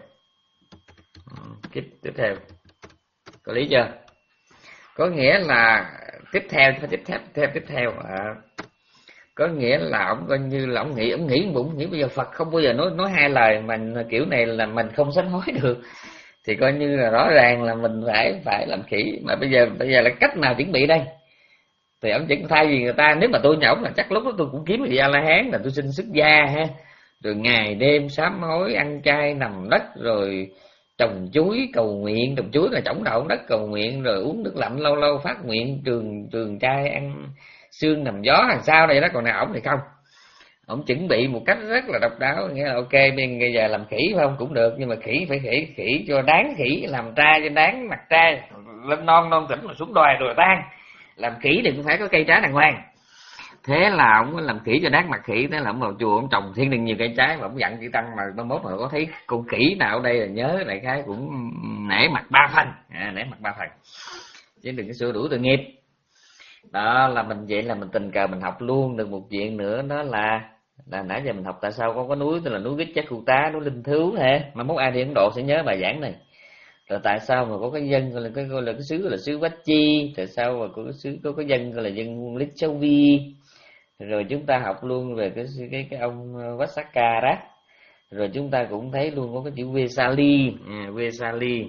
Kiếp tiếp theo có lý chưa? Có nghĩa là tiếp theo phải tiếp theo tiếp theo tiếp theo à, có nghĩa là ông coi như là ông nghĩ ông nghĩ bụng nghĩ bây giờ Phật không bao giờ nói nói hai lời mà kiểu này là mình không sám hối được, thì coi như là rõ ràng là mình phải phải làm khỉ. Mà bây giờ bây giờ là cách nào chuẩn bị đây? Thì ông chỉ thay vì người ta, nếu mà tôi nhậu là chắc lúc đó tôi cũng kiếm vị A La Hán, là tôi xin xuất gia ha, rồi ngày đêm sám hối, ăn chay nằm đất, rồi trồng chuối cầu nguyện, trồng chuối là trồng đậu đất cầu nguyện, rồi uống nước lạnh lâu lâu phát nguyện, trường trường trai ăn xương nằm gió hàng sau đây đó. Còn nào ổng thì không, ổng chuẩn bị một cách rất là độc đáo, nghĩa là ok bây giờ làm khỉ phải không cũng được, nhưng mà khỉ phải khỉ khỉ cho đáng khỉ, làm trai cho đáng mặt trai, lên non non tỉnh mà xuống đòi rồi tan. Làm khỉ thì cũng phải có cây trái đàng hoàng. Thế là ông làm khỉ cho đáng mặt khỉ. Thế là ông vào chùa ông trồng thiên đình nhiều cây trái, và ông dặn chư tăng mà mai mốt mà có thấy con khỉ nào ở đây là nhớ đại khái cũng nể mặt ba phần, à, nể mặt ba phần, chứ đừng có xua đuổi tội nghiệp. Đó là mình vậy là mình tình cờ mình học luôn được một chuyện nữa, đó là là nãy giờ mình học tại sao có có núi tức là núi Gitchakutta, núi linh thú ha. Mà mốt ai đi Ấn Độ sẽ nhớ bài giảng này. Rồi tại sao mà có cái dân gọi là cái gọi là cái xứ gọi là xứ Vachi, tại sao mà có cái xứ có cái dân gọi là dân Lichavi. Rồi chúng ta học luôn về cái cái cái ông Vassakara. Rồi chúng ta cũng thấy luôn có cái chữ Vesali, à, Vesali.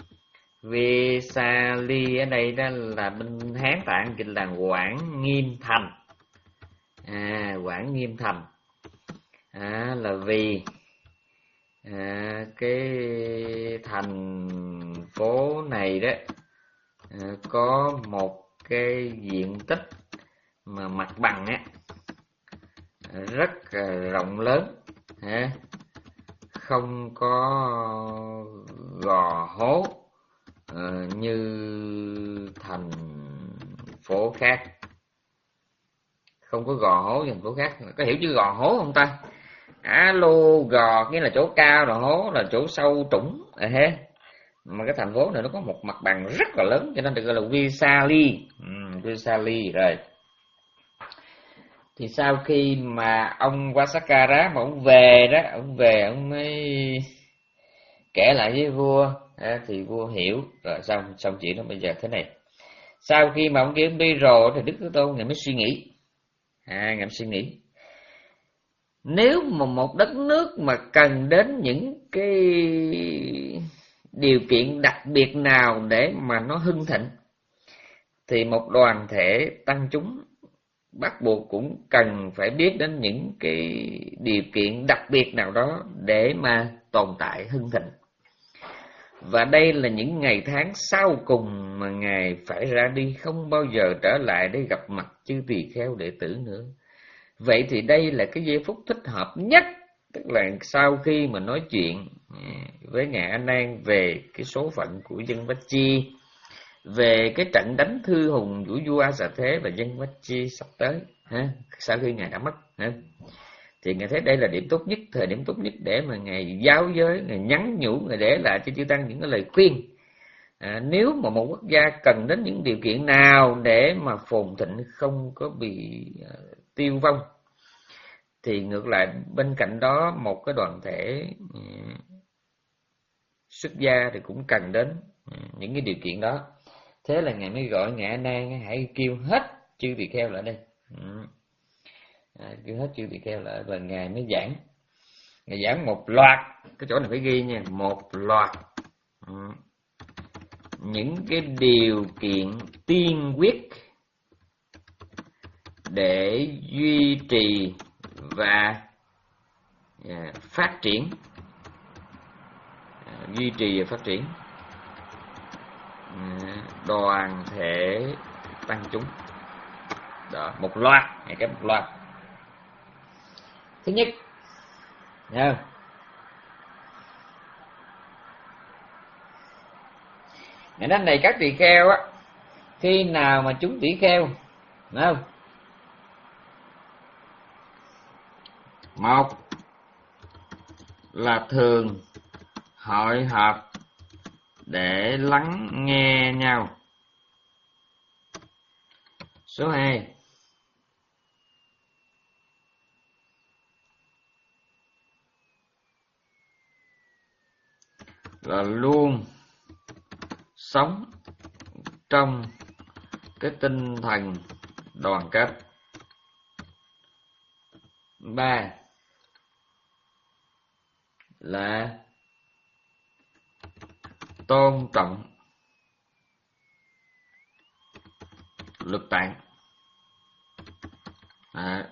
Vesali ở đây đó là bên Hán Tạng dịch là Quảng Nghiêm Thành. À, Quảng Nghiêm Thành. À, là vì à, cái thành phố này đó à, có một cái diện tích mà mặt bằng á rất là rộng lớn ha, không có gò hố uh, như thành phố khác, không có gò hố như thành phố khác. Có hiểu chữ gò hố không ta? Alo, gò nghĩa là chỗ cao, rồi hố là chỗ sâu trũng. À, thế mà cái thành phố này nó có một mặt bằng rất là lớn, cho nên được gọi là Visalia. Ừ, Visalia rồi. Thì sau khi mà ông Wasakara mà ông về đó, ông về ông mới kể lại với vua, à, thì vua hiểu rồi. Xong xong chuyện đó bây giờ thế này. Sau khi mà ông kia đi rồi thì Đức Thế Tôn ngài mới suy nghĩ, à ngài mới suy nghĩ, nếu mà một đất nước mà cần đến những cái điều kiện đặc biệt nào để mà nó hưng thịnh, thì một đoàn thể tăng chúng bắt buộc cũng cần phải biết đến những cái điều kiện đặc biệt nào đó để mà tồn tại hưng thịnh. Và đây là những ngày tháng sau cùng mà Ngài phải ra đi, không bao giờ trở lại để gặp mặt chư tỳ kheo đệ tử nữa. Vậy thì đây là cái giây phút thích hợp nhất, tức là sau khi mà nói chuyện với Ngài A Nan về cái số phận của dân Vách Chi, về cái trận đánh thư hùng của vua A Xà Thế và dân Vách Chi sắp tới, ha, sau khi Ngài đã mất, ha, thì Ngài thấy đây là điểm tốt nhất, thời điểm tốt nhất để mà Ngài giáo giới, Ngài nhắn nhủ, Ngài để lại cho chư tăng những cái lời khuyên. À, nếu mà một quốc gia cần đến những điều kiện nào để mà phồn thịnh không có bị uh, tiêu vong, thì ngược lại bên cạnh đó một cái đoàn thể uh, xuất gia thì cũng cần đến uh, những cái điều kiện đó. Thế là Ngài mới gọi Ngài A Nan hãy kêu hết chư tỳ kheo lại đây. Ừ. À, kêu hết chư tỳ kheo lại và Ngài mới giảng. Ngài giảng một loạt, cái chỗ này phải ghi nha, một loạt ừ. những cái điều kiện tiên quyết để duy trì và yeah, phát triển à, duy trì và phát triển à, đoàn thể tăng chúng. Đó, một loạt, ngày cái một loạt. Thứ nhất, nha, ngày đến này các tỳ kheo á, khi nào mà chúng tỳ kheo, đúng không? Một là thường hội họp để lắng nghe nhau. Số hai là luôn sống trong cái tinh thần đoàn kết. Ba là tôn trọng luật tạng, à,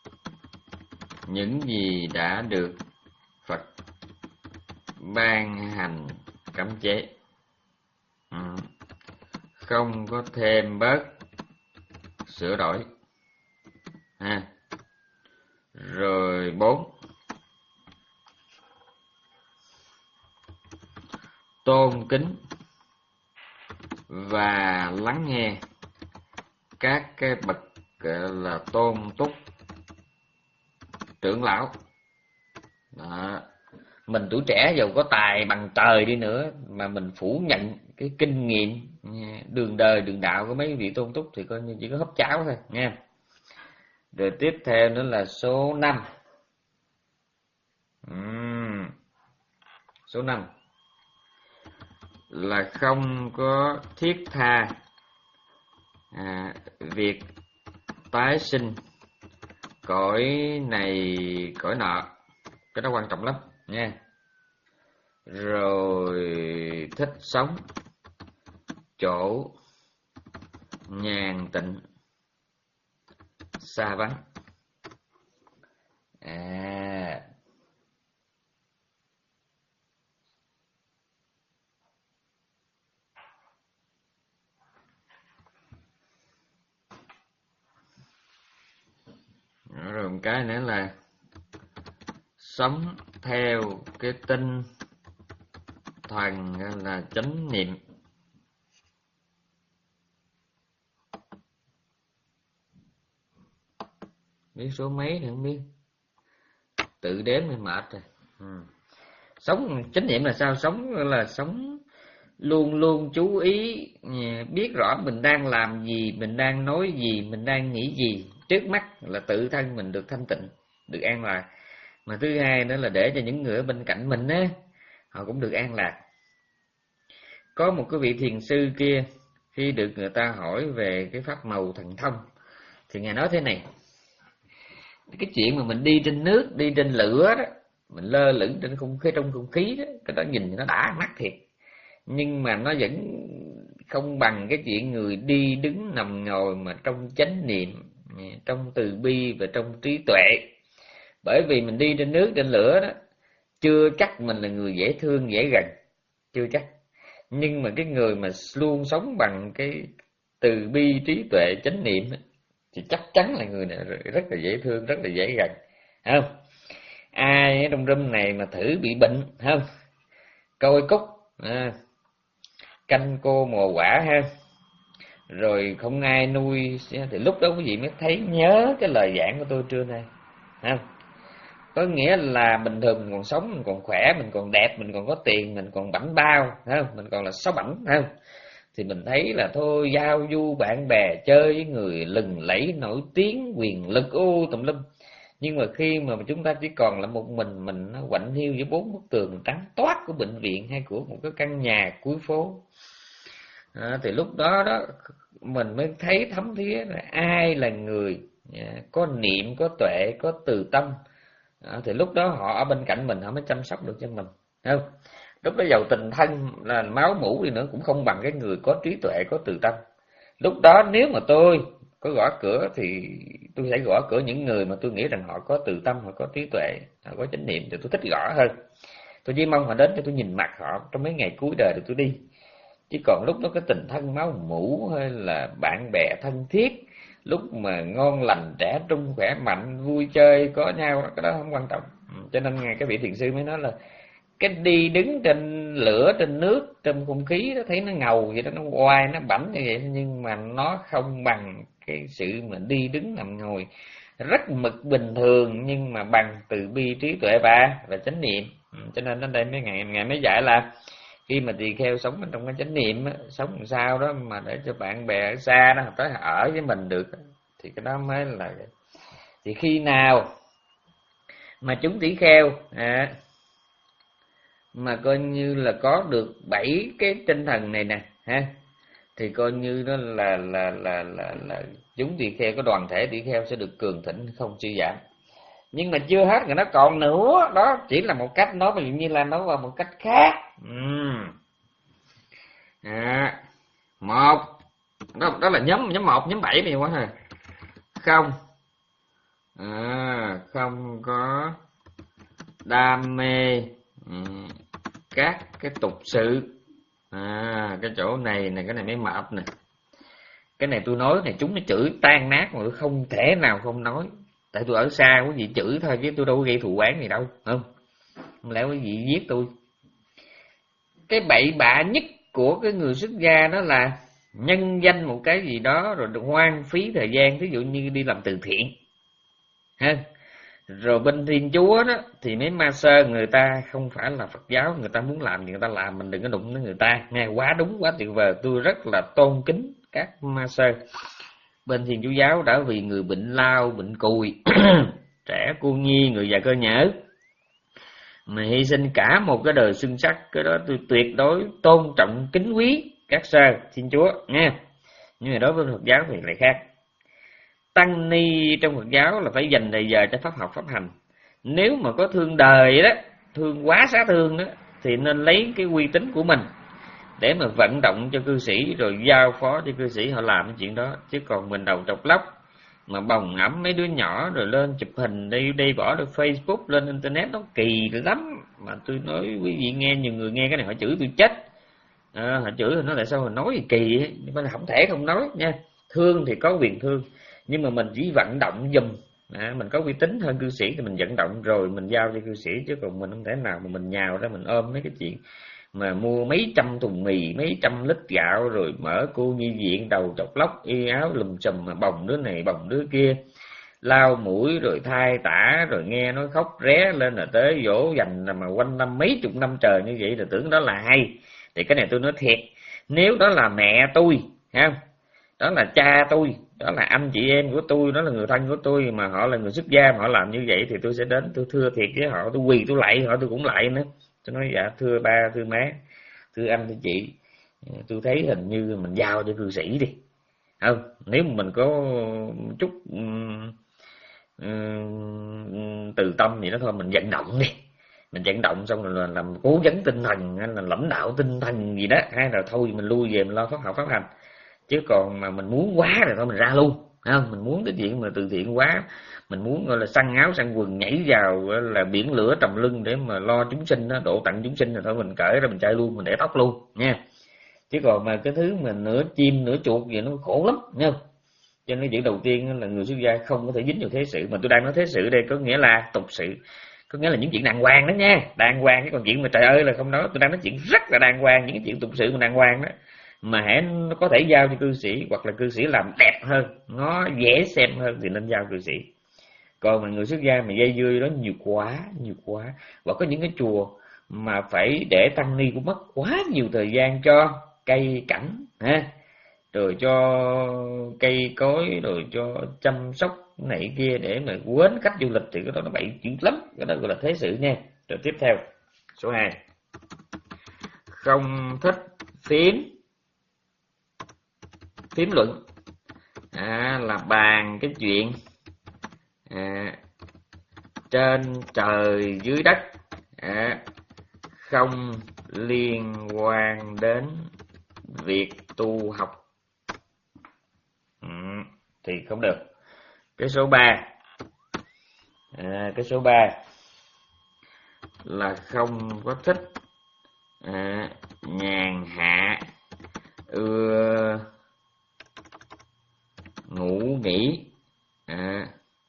những gì đã được Phật ban hành cấm chế, ừ. không có thêm bớt sửa đổi, ha. Rồi bốn, tôn kính và lắng nghe các cái bậc là tôn túc trưởng lão. Đó. Mình tuổi trẻ dù có tài bằng trời đi nữa mà mình phủ nhận cái kinh nghiệm đường đời đường đạo của mấy vị tôn túc thì coi như chỉ có hấp cháo thôi nha. Rồi tiếp theo nữa là số năm. uhm. Số năm là không có thiết tha à, việc tái sinh cõi này cõi nọ, cái đó quan trọng lắm nha. Rồi thích sống chỗ nhàn tịnh xa vắng. À, rồi một cái nữa là sống theo cái tinh thần là chánh niệm. Biết số mấy thì không biết, tự đếm thì mệt rồi. Ừ. Sống chánh niệm là sao? Sống là sống luôn luôn chú ý, biết rõ mình đang làm gì, mình đang nói gì, mình đang nghĩ gì. Trước mắt là tự thân mình được thanh tịnh, được an lạc. Mà thứ hai nữa là để cho những người ở bên cạnh mình á, họ cũng được an lạc. Có một cái vị thiền sư kia, khi được người ta hỏi về cái pháp màu thần thông, thì ngài nói thế này: cái chuyện mà mình đi trên nước, đi trên lửa đó, mình lơ lửng trên không khí, trong không khí đó, cái đó nhìn nó đã mắt thiệt, nhưng mà nó vẫn không bằng cái chuyện người đi đứng nằm ngồi mà trong chánh niệm, trong từ bi và trong trí tuệ. Bởi vì mình đi trên nước, trên lửa đó, chưa chắc mình là người dễ thương, dễ gần, chưa chắc. Nhưng mà cái người mà luôn sống bằng cái từ bi, trí tuệ, chánh niệm thì chắc chắn là người này rất là dễ thương, rất là dễ gần, không? Ai ở trong room này mà thử bị bệnh, không? Coi cúc, à, canh cô mùa quả ha, rồi không ai nuôi, thì lúc đó quý vị mới thấy nhớ cái lời giảng của tôi trưa nay, không? Có nghĩa là bình thường mình còn sống, mình còn khỏe, mình còn đẹp, mình còn có tiền, mình còn bảnh bao, không? Mình còn là sáu bảnh, không? Thì mình thấy là thôi giao du bạn bè, chơi với người lừng lẫy, nổi tiếng, quyền lực u tùm lum. Nhưng mà khi mà chúng ta chỉ còn là một mình mình, nó quạnh hiu với bốn bức tường trắng toát của bệnh viện hay của một cái căn nhà cuối phố, à, thì lúc đó đó mình mới thấy thấm thía là ai là người có niệm, có tuệ, có từ tâm. À, thì lúc đó họ ở bên cạnh mình, họ mới chăm sóc được cho mình, không? Lúc đó giàu tình thân là máu mủ đi nữa cũng không bằng cái người có trí tuệ, có từ tâm. Lúc đó nếu mà tôi có gõ cửa thì tôi sẽ gõ cửa những người mà tôi nghĩ rằng họ có từ tâm, họ có trí tuệ, họ có chánh niệm, thì tôi thích gõ hơn. Tôi chỉ mong họ đến cho tôi nhìn mặt họ trong mấy ngày cuối đời rồi tôi đi. Chứ còn lúc đó cái tình thân máu mủ hay là bạn bè thân thiết, lúc mà ngon lành, trẻ trung, khỏe mạnh, vui chơi có nhau, cái đó không quan trọng. Cho nên ngay cái vị thiền sư mới nói là cái đi đứng trên lửa, trên nước, trong không khí đó, thấy nó ngầu vậy đó, nó oai, nó bảnh như vậy, nhưng mà nó không bằng cái sự mà đi đứng nằm ngồi rất mực bình thường, nhưng mà bằng từ bi, trí tuệ và và chánh niệm. Cho nên đến đây mấy ngày ngày mới dạy là khi mà tỳ kheo sống trong cái chánh niệm, sống làm sao đó mà để cho bạn bè ở xa đó tới ở với mình được, thì cái đó mới là. Thì khi nào mà chúng tỷ kheo à, mà coi như là có được bảy cái tinh thần này nè ha, thì coi như đó là là là là là chúng tỳ kheo, có đoàn thể tỳ kheo sẽ được cường thịnh, không suy giảm. Nhưng mà chưa hết, người nó còn nữa, đó chỉ là một cách nói, ví dụ như là nói vào một cách khác. uhm. à, một đó, đó là nhóm nhóm một, nhóm bảy này quá ha. Không à, không có đam mê các cái tục sự. À, cái chỗ này nè, cái này mới mệt nè. Cái này tôi nói này chúng nó chửi tan nát mà tôi không thể nào không nói. Tại tôi ở xa quý vị chửi thôi chứ tôi đâu có gây thù oán gì đâu, không? Không lẽ quý vị giết tôi. Cái bậy bạ nhất của cái người xuất gia đó là nhân danh một cái gì đó rồi hoang phí thời gian, ví dụ như đi làm từ thiện ha. Rồi bên Thiên Chúa đó thì mấy ma sơ người ta không phải là Phật giáo, người ta muốn làm thì người ta làm, mình đừng có đụng đến người ta nghe. Quá đúng, quá tuyệt vời, tôi rất là tôn kính các ma sơ. Bên Thiên Chúa giáo đã vì người bệnh lao, bệnh cùi, trẻ cô nhi, người già cơ nhở mà hy sinh cả một cái đời xưng sắc. Cái đó tôi tuyệt đối tôn trọng kính quý các sơ Thiên Chúa nha. Nhưng mà đối với Phật giáo thì lại khác. Tăng ni trong Phật giáo là phải dành thời giờ cho pháp học, pháp hành. Nếu mà có thương đời đó, thương quá xá thương đó, thì nên lấy cái uy tín của mình để mà vận động cho cư sĩ, rồi giao phó cho cư sĩ họ làm cái chuyện đó. Chứ còn mình đầu trọc lóc mà bồng ẵm mấy đứa nhỏ rồi lên chụp hình đi đi bỏ lên Facebook, lên internet, nó kỳ lắm. Mà tôi nói quý vị nghe, nhiều người nghe cái này họ chửi tôi chết. À, họ chửi rồi nói tại sao mà nói gì kỳ ấy. Nhưng mà không thể không nói nha. Thương thì có quyền thương, nhưng mà mình chỉ vận động giùm À, mình có uy tín hơn cư sĩ thì mình vận động rồi mình giao cho cư sĩ, chứ còn mình không thể nào mà mình nhào ra mình ôm mấy cái chuyện mà mua mấy trăm thùng mì, mấy trăm lít gạo, rồi mở cô nhi viện đầu chọc lóc, y áo lùm xùm, mà bồng đứa này bồng đứa kia, lau mũi rồi thay tả, rồi nghe nói khóc ré lên là tới dỗ dành, mà quanh năm mấy chục năm trời như vậy là tưởng đó là hay. Thì cái này tôi nói thiệt, nếu đó là mẹ tôi ha, đó là cha tôi, đó là anh chị em của tôi, đó là người thân của tôi, mà họ là người xuất gia mà họ làm như vậy thì tôi sẽ đến tôi thưa thiệt với họ, tôi quỳ tôi lạy họ, tôi cũng lạy nữa. Tôi nói dạ thưa ba, thưa má, thưa anh, thưa chị, tôi thấy hình như mình giao cho cư sĩ đi, không? Nếu mà mình có chút um, um, từ tâm vậy đó thôi, mình vận động đi, mình vận động xong rồi là làm cố vấn tinh thần hay là lãnh đạo tinh thần gì đó, hay là thôi mình lui về mình lo pháp học pháp hành. Chứ còn mà mình muốn quá rồi thôi mình ra luôn, không? Mình muốn cái chuyện mà từ thiện quá, mình muốn gọi là săn áo săn quần nhảy vào là biển lửa trầm lưng để mà lo chúng sinh đó, độ tận chúng sinh, rồi thôi mình cởi ra mình chạy luôn, mình để tóc luôn nha. Chứ còn mà cái thứ mà nửa chim nửa chuột gì nó khổ lắm nha. Cho nên chuyện đầu tiên là người xuất gia không có thể dính vào thế sự, mà tôi đang nói thế sự đây có nghĩa là tục sự, có nghĩa là những chuyện đàng hoàng đó nha, đàng hoàng. Cái còn chuyện mà trời ơi là không nói, tôi đang nói chuyện rất là đàng hoàng, những cái chuyện tục sự mà đàng hoàng đó, mà hãy nó có thể giao cho cư sĩ, hoặc là cư sĩ làm đẹp hơn, nó dễ xem hơn thì nên giao cư sĩ. Còn mà người xuất gia mà dây dưa đó nhiều quá, nhiều quá, và có những cái chùa mà phải để tăng ni cũng mất quá nhiều thời gian cho cây cảnh ha, rồi cho cây cối, rồi cho chăm sóc này kia để mà quến khách du lịch, thì cái đó nó bậy dữ lắm, cái đó gọi là thế sự nha. Rồi tiếp theo số hai, không thích phím phím luận, à, là bàn cái chuyện à, trên trời dưới đất, à, không liên quan đến việc tu học, ừ, thì không được. Cái số ba, à, cái số ba là không có thích à, nhàn hạ, ưa ngủ nghỉ, à,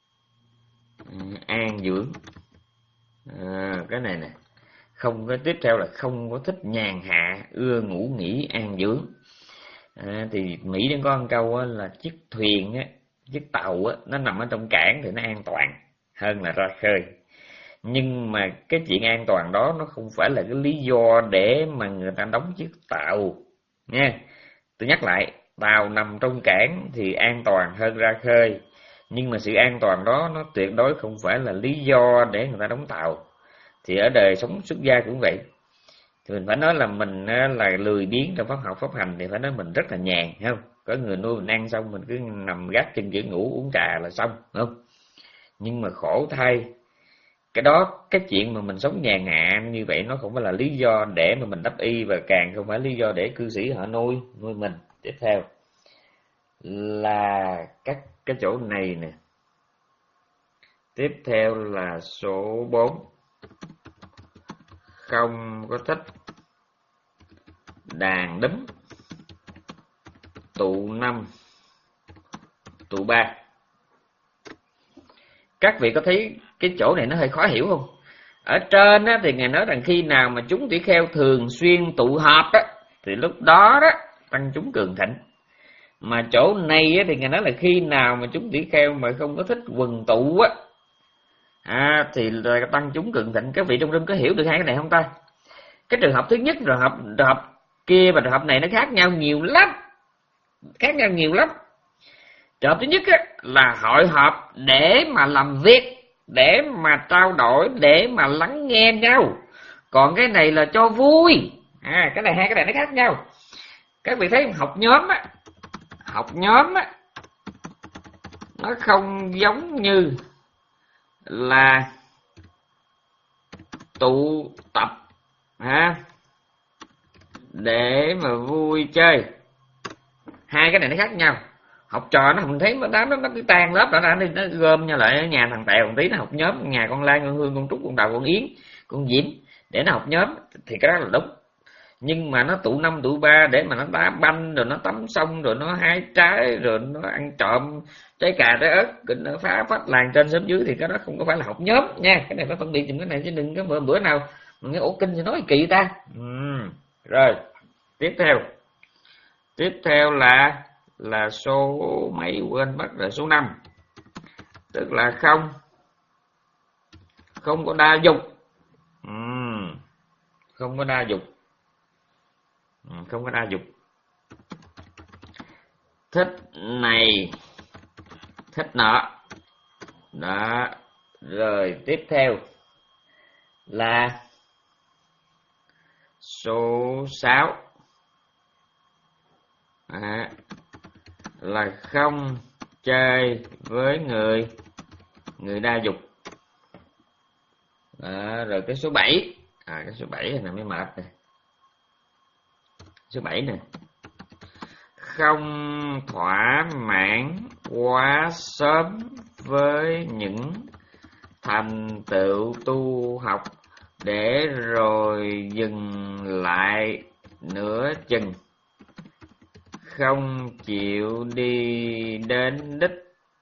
an dưỡng, à, cái này nè, không có, tiếp theo là không có thích nhàn hạ, ưa ngủ nghỉ, an dưỡng. À, thì Mỹ đang có một câu á, là chiếc thuyền á, chiếc tàu á, nó nằm ở trong cảng thì nó an toàn hơn là ra khơi. Nhưng mà cái chuyện an toàn đó nó không phải là cái lý do để mà người ta đóng chiếc tàu nha. Tôi nhắc lại, tàu nằm trong cảng thì an toàn hơn ra khơi, nhưng mà sự an toàn đó nó tuyệt đối không phải là lý do để người ta đóng tàu. Thì ở đời sống xuất gia cũng vậy, thì mình phải nói là mình là lười biếng trong pháp học pháp hành, thì phải nói mình rất là nhàn, không? Có người nuôi mình ăn xong mình cứ nằm gác chân giữa ngủ uống trà là xong, không? Nhưng mà khổ thay, cái đó, cái chuyện mà mình sống nhàn hạ như vậy nó không phải là lý do để mà mình đắp y, và càng không phải lý do để cư sĩ họ nuôi nuôi mình. Tiếp theo là các cái chỗ này nè. Tiếp theo là số bốn, không có thích đàn đúm, tụ năm, tụ ba. Các vị có thấy cái chỗ này nó hơi khó hiểu không? Ở trên á, thì Ngài nói rằng khi nào mà chúng tỷ kheo thường xuyên tụ họp á, thì lúc đó đó tăng chúng cường thịnh. Mà chỗ này á, thì Ngài nói là khi nào mà chúng tỷ kheo mà không có thích quần tụ á, à, thì là tăng chúng cường thịnh. Các vị trong rừng có hiểu được hai cái này không ta? Cái trường hợp thứ nhất, trường hợp, trường hợp kia và trường hợp này nó khác nhau nhiều lắm, khác nhau nhiều lắm. Trường hợp thứ nhất á, là hội họp để mà làm việc, để mà trao đổi, để mà lắng nghe nhau. Còn cái này là cho vui. À, cái này hai cái này nó khác nhau. Các vị thấy học nhóm á, học nhóm á, nó không giống như là tụ tập ha, để mà vui chơi. Hai cái này nó khác nhau. Học trò nó không thấy nó nó nó cứ tan lớp đó, nó, nó gom nhau lại ở nhà thằng Tèo một tí, nó học nhóm, nhà con Lan, con Hương, con Trúc, con Đào, con Yến, con Diễm để nó học nhóm, thì cái đó là đúng. nhưng mà nó tụ năm tụ ba để mà nó đá banh, rồi nó tắm xong, rồi nó hái trái, rồi nó ăn trộm trái cà trái ớt, nó phá phách làng trên xóm dưới, thì cái đó không có phải là học nhóm nha. Cái này phải phân biệt chùm cái này, chứ đừng có bữa, bữa nào mình nghe ổ kinh thì nói kỳ ta. Ừ. Rồi tiếp theo tiếp theo là là số mấy quên mất rồi, số năm, tức là không không có đa dục. Ừ. Không có đa dục. Ừ. Không có đa dục, thích này thích nọ đó. Rồi tiếp theo là số sáu, à, là không chơi với người người đa dục. À, rồi cái số bảy, à, cái số bảy này là mới mệt này. Số bảy nè, không thỏa mãn quá sớm với những thành tựu tu học để rồi dừng lại nửa chừng, không chịu đi đến đích.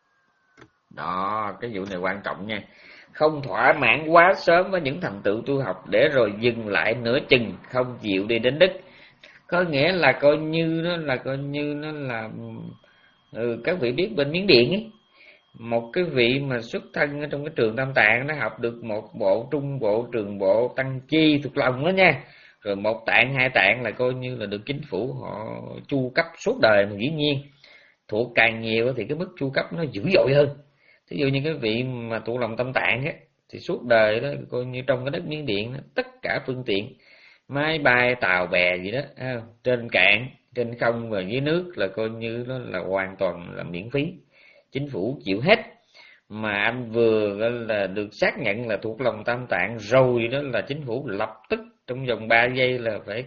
Đó, cái vụ này quan trọng nha. Không thỏa mãn quá sớm với những thành tựu tu học để rồi dừng lại nửa chừng, không chịu đi đến đích. Có nghĩa là coi như nó là coi như nó là ừ, các vị biết bên Miến Điện ấy, một cái vị mà xuất thân ở trong cái trường Tam Tạng, nó học được một bộ, trung bộ, trường bộ, tăng chi thuộc lòng đó nha, rồi một tạng hai tạng là coi như là được chính phủ họ chu cấp suốt đời. Mà dĩ nhiên thuộc càng nhiều thì cái mức chu cấp nó dữ dội hơn. Thí dụ như cái vị mà tụ lòng Tâm Tạng á, thì suốt đời đó coi như trong cái đất Miến Điện đó, tất cả phương tiện máy bay tàu bè gì đó, trên cạn trên không và dưới nước là coi như nó là hoàn toàn là miễn phí, chính phủ chịu hết. Mà anh vừa là được xác nhận là thuộc lòng Tam Tạng rồi đó, là chính phủ lập tức trong vòng ba giây là phải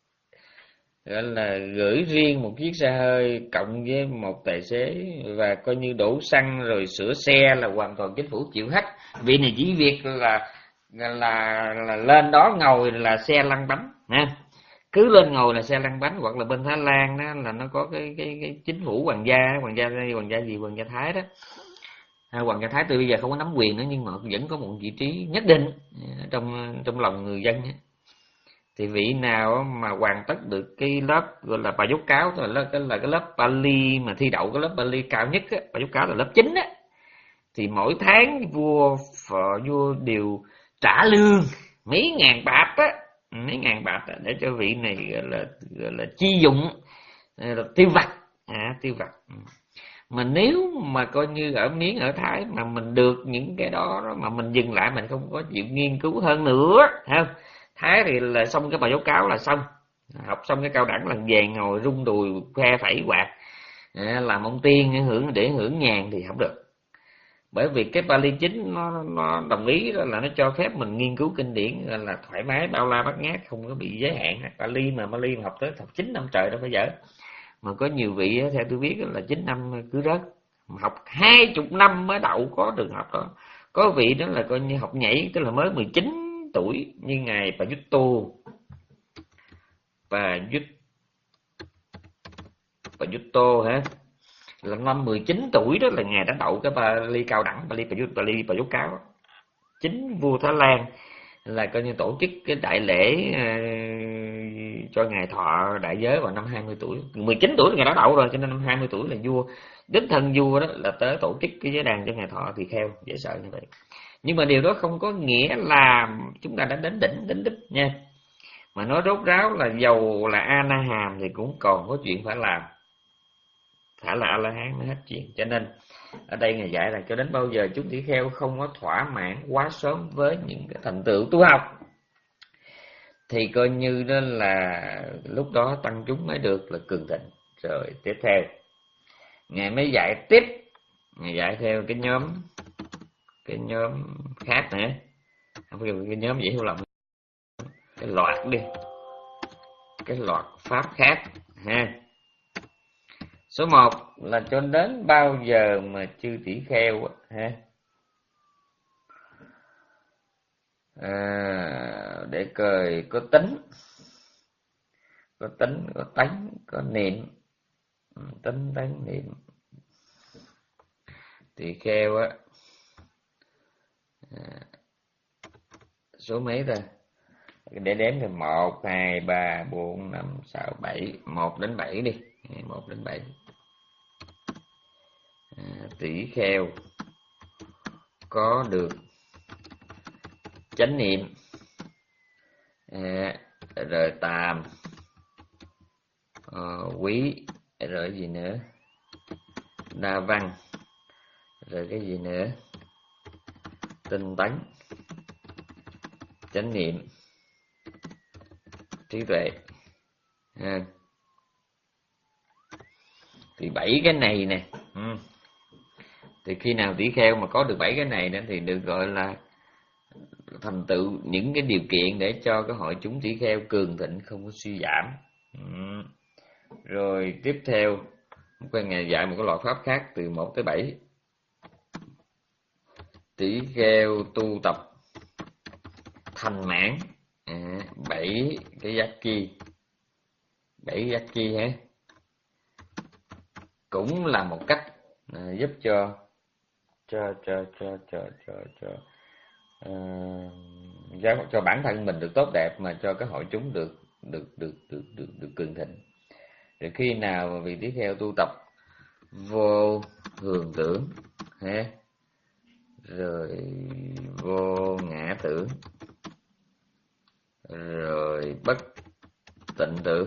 gọi là gửi riêng một chiếc xe hơi cộng với một tài xế, và coi như đổ xăng rồi sửa xe là hoàn toàn chính phủ chịu hết. Vì này chỉ việc là là là lên đó ngồi là xe lăn bánh nha, cứ lên ngồi là xe lăn bánh. Hoặc là bên Thái Lan đó là nó có cái cái, cái chính phủ hoàng gia, hoàng gia hoàng gia gì hoàng gia Thái đó, à, hoàng gia Thái từ bây giờ không có nắm quyền nữa, nhưng mà vẫn có một vị trí nhất định trong trong lòng người dân ấy. Thì vị nào mà hoàn tất được cái lớp gọi là bà dốt cáo, tức là cái là cái lớp Pali mà thi đậu cái lớp Pali cao nhất á, bà dốt cáo là lớp chín á, thì mỗi tháng vua phò vua đều trả lương mấy ngàn bạc á, mấy ngàn bạc để cho vị này gọi là gọi là chi dụng, là tiêu vặt, à, tiêu vặt. Mà nếu mà coi như ở Miến ở Thái mà mình được những cái đó mà mình dừng lại, mình không có chịu nghiên cứu hơn nữa, không? Thái thì là xong cái bài báo cáo là xong, học xong cái cao đẳng là về ngồi rung đùi khoe phẩy quạt, à, làm ông tiên hưởng để hưởng nhàn thì không được. Bởi vì cái Pali chính nó nó đồng ý đó là nó cho phép mình nghiên cứu kinh điển là thoải mái, bao la bát ngát, không có bị giới hạn. Pali mà Pali mà học tới học chín năm trời đâu phải dở. Mà có nhiều vị theo tôi biết là chín năm cứ rớt, học hai chục năm mới đậu có trường hợp đó. Có vị đó là coi như học nhảy, tức là mới mười chín tuổi, như ngài Pajutto Pajut Pajutto hả, là năm mười chín tuổi đó là ngài đã đậu cái Pali cao đẳng, Pali Pajut Pali Pajut cáo. Chính vua Thái Lan là coi như tổ chức cái đại lễ uh, cho ngài thọ đại giới vào năm hai mươi tuổi. mười chín tuổi ngài đã đậu rồi, cho nên năm hai mươi tuổi là vua, đích thân vua đó là tới tổ chức cái giới đàn cho ngài thọ tỳ kheo, dễ sợ như vậy. Nhưng mà điều đó không có nghĩa là chúng ta đã đến đỉnh đến đích nha. Mà nói rốt ráo là dầu là A Na Hàm thì cũng còn có chuyện phải làm, phải là A La Hán mới hết chuyện. Cho nên ở đây ngài dạy là cho đến bao giờ chúng tỷ kheo không có thỏa mãn quá sớm với những cái thành tựu tu học thì coi như đó là lúc đó tăng chúng mới được là cường thịnh. Rồi tiếp theo ngài mới dạy tiếp, ngài dạy theo cái nhóm cái nhóm khác nữa, không phải cái nhóm dễ hiểu lầm, cái loạt đi, cái loạt pháp khác ha. Số một là cho đến bao giờ mà chư tỷ kheo ha, à, để cười có tính có tính, có tánh, có niệm. Tính tánh niệm. Tỳ kheo á, à, số mấy ta? Để đếm thì một, hai, ba, bốn, năm, sáu, bảy. Một đến bảy đi. Một đến bảy. À, tỷ kheo có được chánh niệm, à, rồi tàm, à, quý, rồi gì nữa, đa văn, rồi cái gì nữa, tinh tấn, chánh niệm, trí tuệ. À, thì bảy cái này nè, ừ. Thì khi nào tỷ kheo mà có được bảy cái này nữa thì được gọi là thành tựu những cái điều kiện để cho cái hội chúng tỷ kheo cường thịnh, không có suy giảm. Ừ. Rồi tiếp theo quen ngày dạy một cái loại pháp khác từ một tới bảy. Tỷ kheo tu tập thành mãn à, bảy cái giác chi, bảy giác chi ha, cũng là một cách à, giúp cho cho cho cho cho cho cho uh, cho bản thân mình được tốt đẹp, mà cho cái hội chúng được được được được được được cường thịnh. Rồi khi nào mà vị tỷ kheo tu tập vô thường tưởng ha, rồi vô ngã tưởng, rồi bất tịnh tưởng,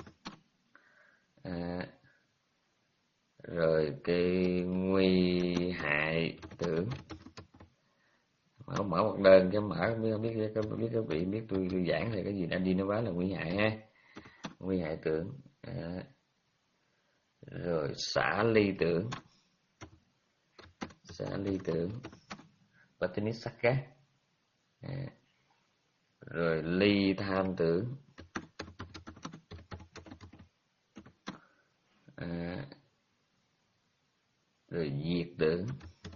à, rồi cái nguy hại tưởng. Mở mở một đơn cho mở, không biết không biết không biết các vị biết tôi, tôi giảng thì cái gì đã đi nó báo là nguy hại ha, nguy hại tưởng, à, rồi xả ly tưởng, xả ly tưởng, Patinisakha, à, rồi ly tham tưởng, à, rồi diệt tưởng,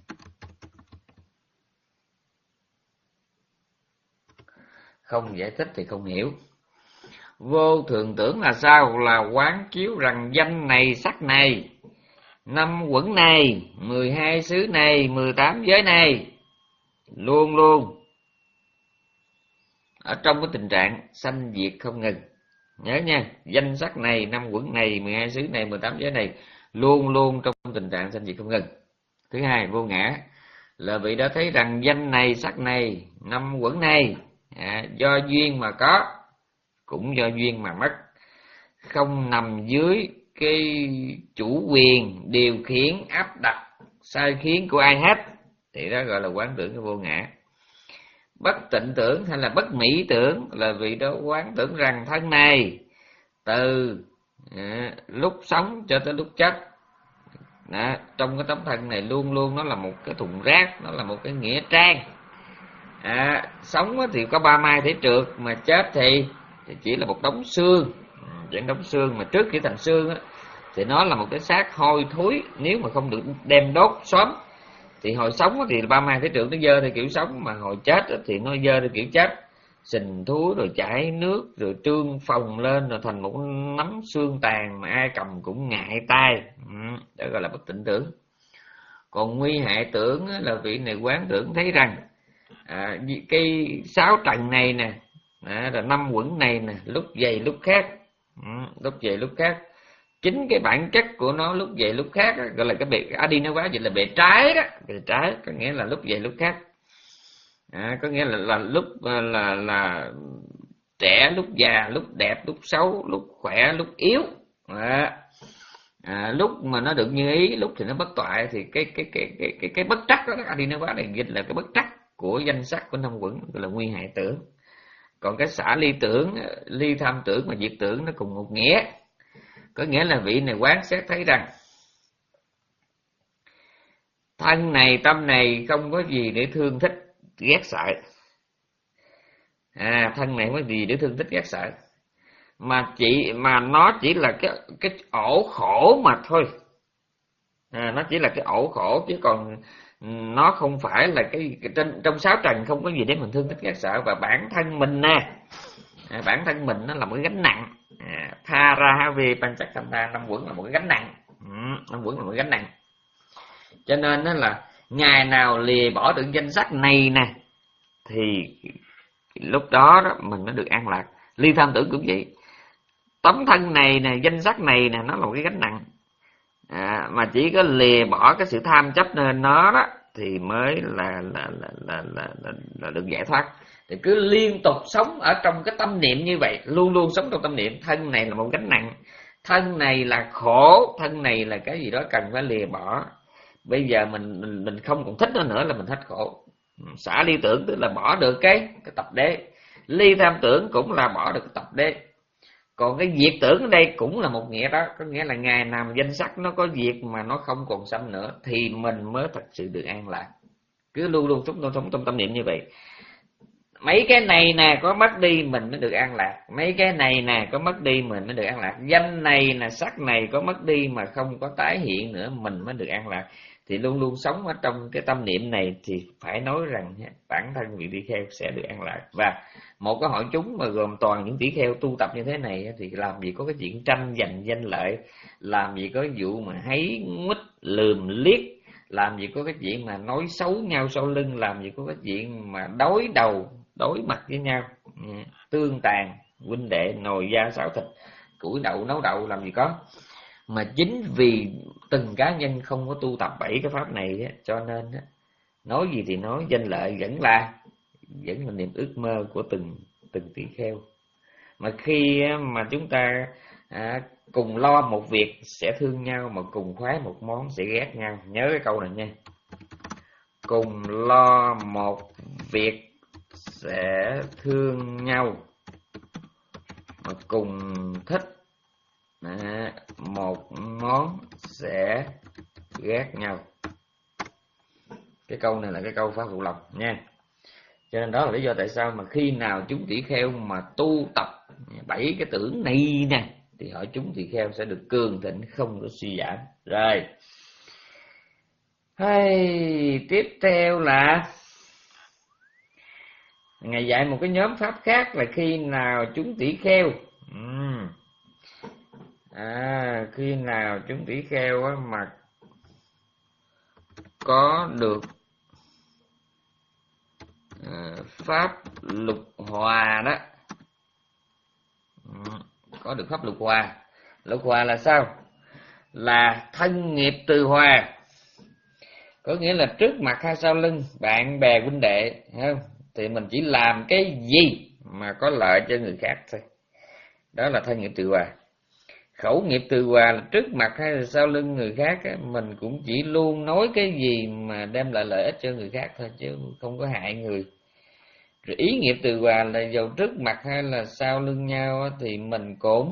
không giải thích thì không hiểu. Vô thường tưởng là sao? Là quán chiếu rằng danh này, sắc này, năm quẩn này, mười hai xứ này, mười tám giới này luôn luôn ở trong cái tình trạng sanh diệt không ngừng. Nhớ nha, danh sắc này, năm quẩn này, mười hai xứ này, mười tám giới này luôn luôn trong tình trạng sanh diệt không ngừng. Thứ hai, vô ngã là vị đã thấy rằng danh này, sắc này, năm quẩn này à, do duyên mà có, cũng do duyên mà mất, không nằm dưới cái chủ quyền điều khiển áp đặt sai khiến của ai hết, thì đó gọi là quán tưởng cái vô ngã. Bất tịnh tưởng hay là bất mỹ tưởng là vị đó quán tưởng rằng thân này từ à, lúc sống cho tới lúc chết đó, trong cái tấm thân này luôn luôn nó là một cái thùng rác, nó là một cái nghĩa trang. À, sống thì có ba mai thể trượt, mà chết thì, thì chỉ là một đống xương, những đống xương mà trước khi thành xương á, thì nó là một cái xác hôi thối, nếu mà không được đem đốt xóm. Thì hồi sống thì ba mai thể trượt nó dơ theo kiểu sống, mà hồi chết thì nó dơ theo kiểu chết, sình thúi rồi chảy nước rồi trương phồng lên rồi thành một nắm xương tàn mà ai cầm cũng ngại tay. Ừ, đó gọi là bất tịnh tưởng. Còn nguy hại tưởng là vị này quán tưởng thấy rằng à, cái sáu trần này nè, à, rồi năm quẩn này nè, lúc dày lúc khác, ừ, lúc dày lúc khác, chính cái bản chất của nó lúc dày lúc khác đó, gọi là cái bề adinava, vậy là bề trái đó, bề trái có nghĩa là lúc dày lúc khác, à, có nghĩa là, là lúc là, là là trẻ lúc già, lúc đẹp lúc xấu, lúc khỏe lúc yếu, à, à, lúc mà nó được như ý, lúc thì nó bất toại. Thì cái cái cái cái cái, cái bất trắc đó, đó adinava này dịch là cái bất trắc của danh sắc của năm quẩn, gọi là nguy hại tưởng. Còn cái xả ly tưởng, ly tham tưởng và diệt tưởng nó cùng một nghĩa, có nghĩa là vị này quán xét thấy rằng thân này, tâm này không có gì để thương thích ghét sợ. À, thân này không có gì để thương thích ghét sợ, mà chỉ mà nó chỉ là cái cái ổ khổ mà thôi. À, nó chỉ là cái ổ khổ, chứ còn nó không phải là cái, cái trên trong sáu trần không có gì để mình thương thích ghét sợ. Và bản thân mình nè, à, bản thân mình nó là một cái gánh nặng, à, Parahavi Panchakhanda, năm quẩn là một cái gánh nặng. Ừ, năm quẩn là một cái gánh nặng. Cho nên đó là ngày nào lìa bỏ được danh sách này nè thì lúc đó, đó mình mới được an lạc. Ly tham tưởng cũng vậy. Tấm thân này nè, danh sách này nè, nó là một cái gánh nặng. À, mà chỉ có lìa bỏ cái sự tham chấp nên nó đó thì mới là là là là là, là, là được giải thoát. Thì cứ liên tục sống ở trong cái tâm niệm như vậy, luôn luôn sống trong tâm niệm thân này là một gánh nặng, thân này là khổ, thân này là cái gì đó cần phải lìa bỏ. Bây giờ mình mình mình không còn thích nó nữa là mình hết khổ. Xả ly tưởng tức là bỏ được cái cái tập đế. Ly tham tưởng cũng là bỏ được cái tập đế. Còn cái diệt tưởng ở đây cũng là một nghĩa đó, có nghĩa là ngày nào danh sắc nó có diệt mà nó không còn sanh nữa thì mình mới thật sự được an lạc. Cứ luôn luôn chúng tôi sống trong tâm niệm như vậy. Mấy cái này nè có mất đi mình mới được an lạc, mấy cái này nè có mất đi mình mới được an lạc, danh này nè, sắc này có mất đi mà không có tái hiện nữa mình mới được an lạc. Thì luôn luôn sống ở trong cái tâm niệm này thì phải nói rằng bản thân vị tỷ kheo sẽ được an lạc. Và một cái hội chúng mà gồm toàn những tỷ kheo tu tập như thế này thì làm gì có cái chuyện tranh giành danh lợi, làm gì có vụ mà háy nguýt lườm liếc, làm gì có cái chuyện mà nói xấu nhau sau lưng, làm gì có cái chuyện mà đối đầu đối mặt với nhau, tương tàn huynh đệ, nồi da xáo thịt, củi đậu nấu đậu, làm gì có. Mà chính vì từng cá nhân không có tu tập bảy cái pháp này á, cho nên á, nói gì thì nói, danh lợi vẫn là vẫn là niềm ước mơ của từng từng tỷ kheo. Mà khi á, mà chúng ta à, cùng lo một việc sẽ thương nhau, mà cùng khoái một món sẽ ghét nhau. Nhớ cái câu này nha. Cùng lo một việc sẽ thương nhau, mà cùng thích à, một món sẽ ghét nhau. Cái câu này là cái câu Pháp Phụ Lòng nha. Cho nên đó là lý do tại sao mà khi nào chúng tỷ kheo mà tu tập bảy cái tưởng này nè thì họ chúng tỷ kheo sẽ được cường thịnh, không có suy giảm. Rồi hay tiếp theo là Ngài dạy một cái nhóm pháp khác là khi nào chúng tỷ kheo uhm. à, khi nào chúng tỷ kheo á, mà có được à, pháp lục hòa đó, uhm. có được pháp lục hòa. Lục hòa là sao? Là thân nghiệp từ hòa, có nghĩa là trước mặt hay sau lưng, bạn bè huynh đệ, không? Thì mình chỉ làm cái gì mà có lợi cho người khác thôi. Đó là thân nghiệp từ hòa. Khẩu nghiệp từ hòa là trước mặt hay là sau lưng người khác á, mình cũng chỉ luôn nói cái gì mà đem lại lợi ích cho người khác thôi, chứ không có hại người. Rồi ý nghiệp từ hòa là dầu trước mặt hay là sau lưng nhau á, thì mình cũng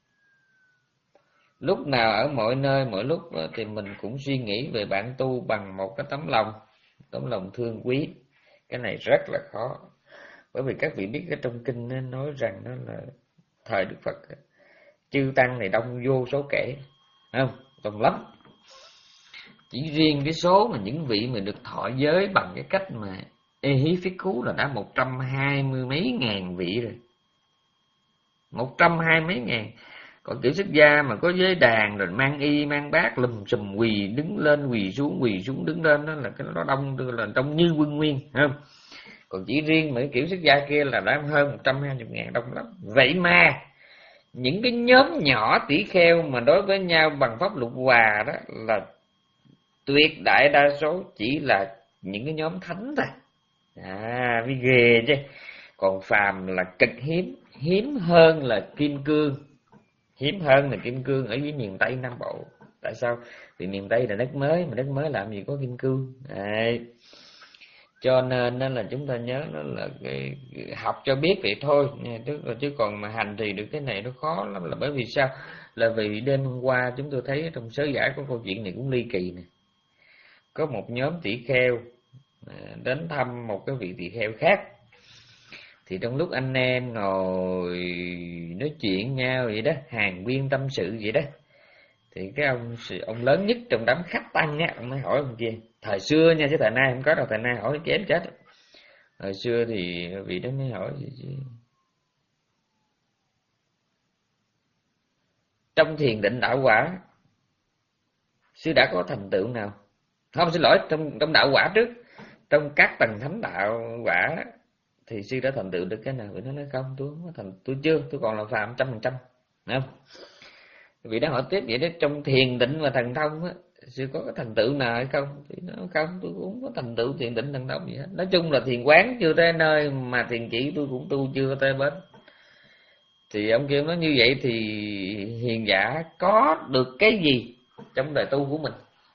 lúc nào ở mọi nơi mọi lúc thì mình cũng suy nghĩ về bạn tu bằng một cái tấm lòng, tấm lòng thương quý. Cái này rất là khó, bởi vì các vị biết cái trong kinh nó nói rằng đó là thời Đức Phật chư tăng này đông vô số kể, không? Đông lắm. Chỉ riêng cái số mà những vị mà được thọ giới bằng cái cách mà ê hí phiết khú là đã một trăm hai mươi mấy ngàn vị rồi, một trăm hai mấy ngàn. Còn kiểu xuất gia mà có giới đàn rồi mang y mang bát lùm xùm quỳ đứng lên quỳ xuống quỳ xuống đứng lên, đó là cái đó đông, là đông như quân nguyên, không? Còn chỉ riêng mấy kiểu xuất gia kia là đã hơn một trăm hai mươi ngàn, đông lắm. Vậy mà những cái nhóm nhỏ tỷ kheo mà đối với nhau bằng pháp lục hòa đó là tuyệt đại đa số chỉ là những cái nhóm thánh thôi. À, mới ghê chứ. Còn phàm là cực hiếm, hiếm hơn là kim cương. Hiếm hơn là kim cương ở dưới miền Tây Nam Bộ. Tại sao? Vì miền Tây là đất mới, mà đất mới làm gì có kim cương. Đấy. Cho nên đó là chúng ta nhớ đó là cái, học cho biết vậy thôi, chứ, chứ còn mà hành thì được cái này nó khó lắm. Là bởi vì sao? Là vì đêm hôm qua chúng tôi thấy trong sớ giải có câu chuyện này cũng ly kỳ nè. Có một nhóm tỷ kheo đến thăm một cái vị tỷ kheo khác. Thì trong lúc anh em ngồi nói chuyện nhau vậy đó, hàn huyên tâm sự vậy đó, thì cái ông ông lớn nhất trong đám khách tăng á, ông mới hỏi ông kia, thời xưa nha, chứ thời nay không có đâu, thời nay hỏi kém chết. Thời xưa thì vị đó mới hỏi gì chứ, trong thiền định đạo quả sư đã có thành tựu nào? Không, xin lỗi, trong trong đạo quả trước, trong các tầng thánh đạo quả thì sư đã thành tựu được cái nào? Vì nó nói không, tôi không có thành, tôi chưa, tôi còn là phàm trăm phần trăm, không? Vì đã hỏi tiếp vậy đó, trong thiền định và thần thông á, sư có cái thành tựu nào hay không? Thì nó không, tôi cũng không có thành tựu thiền định thần thông gì hết. Nói chung là thiền quán chưa tới nơi, mà thiền chỉ tôi cũng tu chưa tới bến. Thì ông kia nói như vậy thì hiền giả có được cái gì trong đời tu của mình?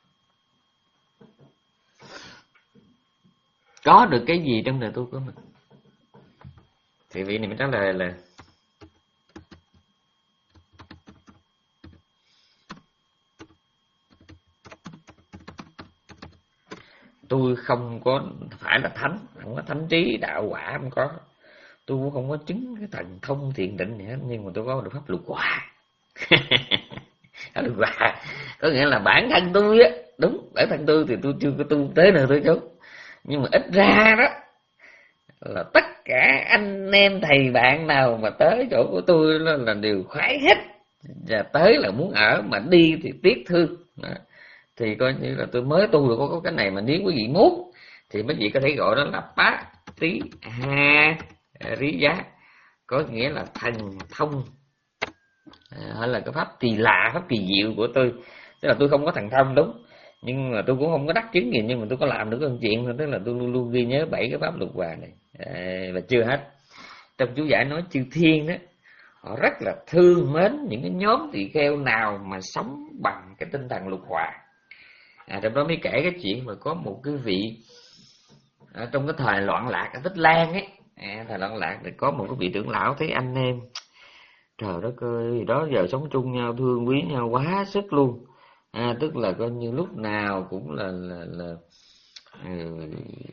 Có được cái gì trong đời tu của mình? Thì vị này mới trả lời là tôi không có phải là thánh, không có thánh trí đạo quả, không có. Tôi cũng không có chứng cái thần thông thiền định gì hết, nhưng mà tôi có được pháp lục hòa. Pháp lục hòa có nghĩa là bản thân tôi á, đúng, bản thân tôi thì tôi chưa có tu tới nơi tới chốn, nhưng mà ít ra đó là tất cả anh em thầy bạn nào mà tới chỗ của tôi là, là đều khoái hết, và tới là muốn ở, mà đi thì tiếc thương. Đó. Thì coi như là tôi mới tu được có, có cái này, mà nếu quý vị muốn thì mấy vị có thể gọi đó là bá tí ha rí giá, có nghĩa là thần thông, hay là cái pháp kỳ lạ, pháp kỳ diệu của tôi. Tức là tôi không có thần thông đúng, nhưng mà tôi cũng không có đắc chứng gì, nhưng mà tôi có làm được cái chuyện thôi. Tức là tôi luôn luôn ghi nhớ bảy cái pháp lục hòa này. À, và chưa hết, trong chú giải nói chư thiên đó, họ rất là thương mến những cái nhóm tỳ kheo nào mà sống bằng cái tinh thần lục hòa. À, trong đó mới kể cái chuyện mà có một cái vị ở trong cái thời loạn lạc ở Tích Lan ấy, à, thời loạn lạc thì có một cái vị trưởng lão thấy anh em trời đất ơi, đó giờ sống chung nhau, thương quý nhau quá sức luôn. À, tức là coi như lúc nào cũng là là là uh,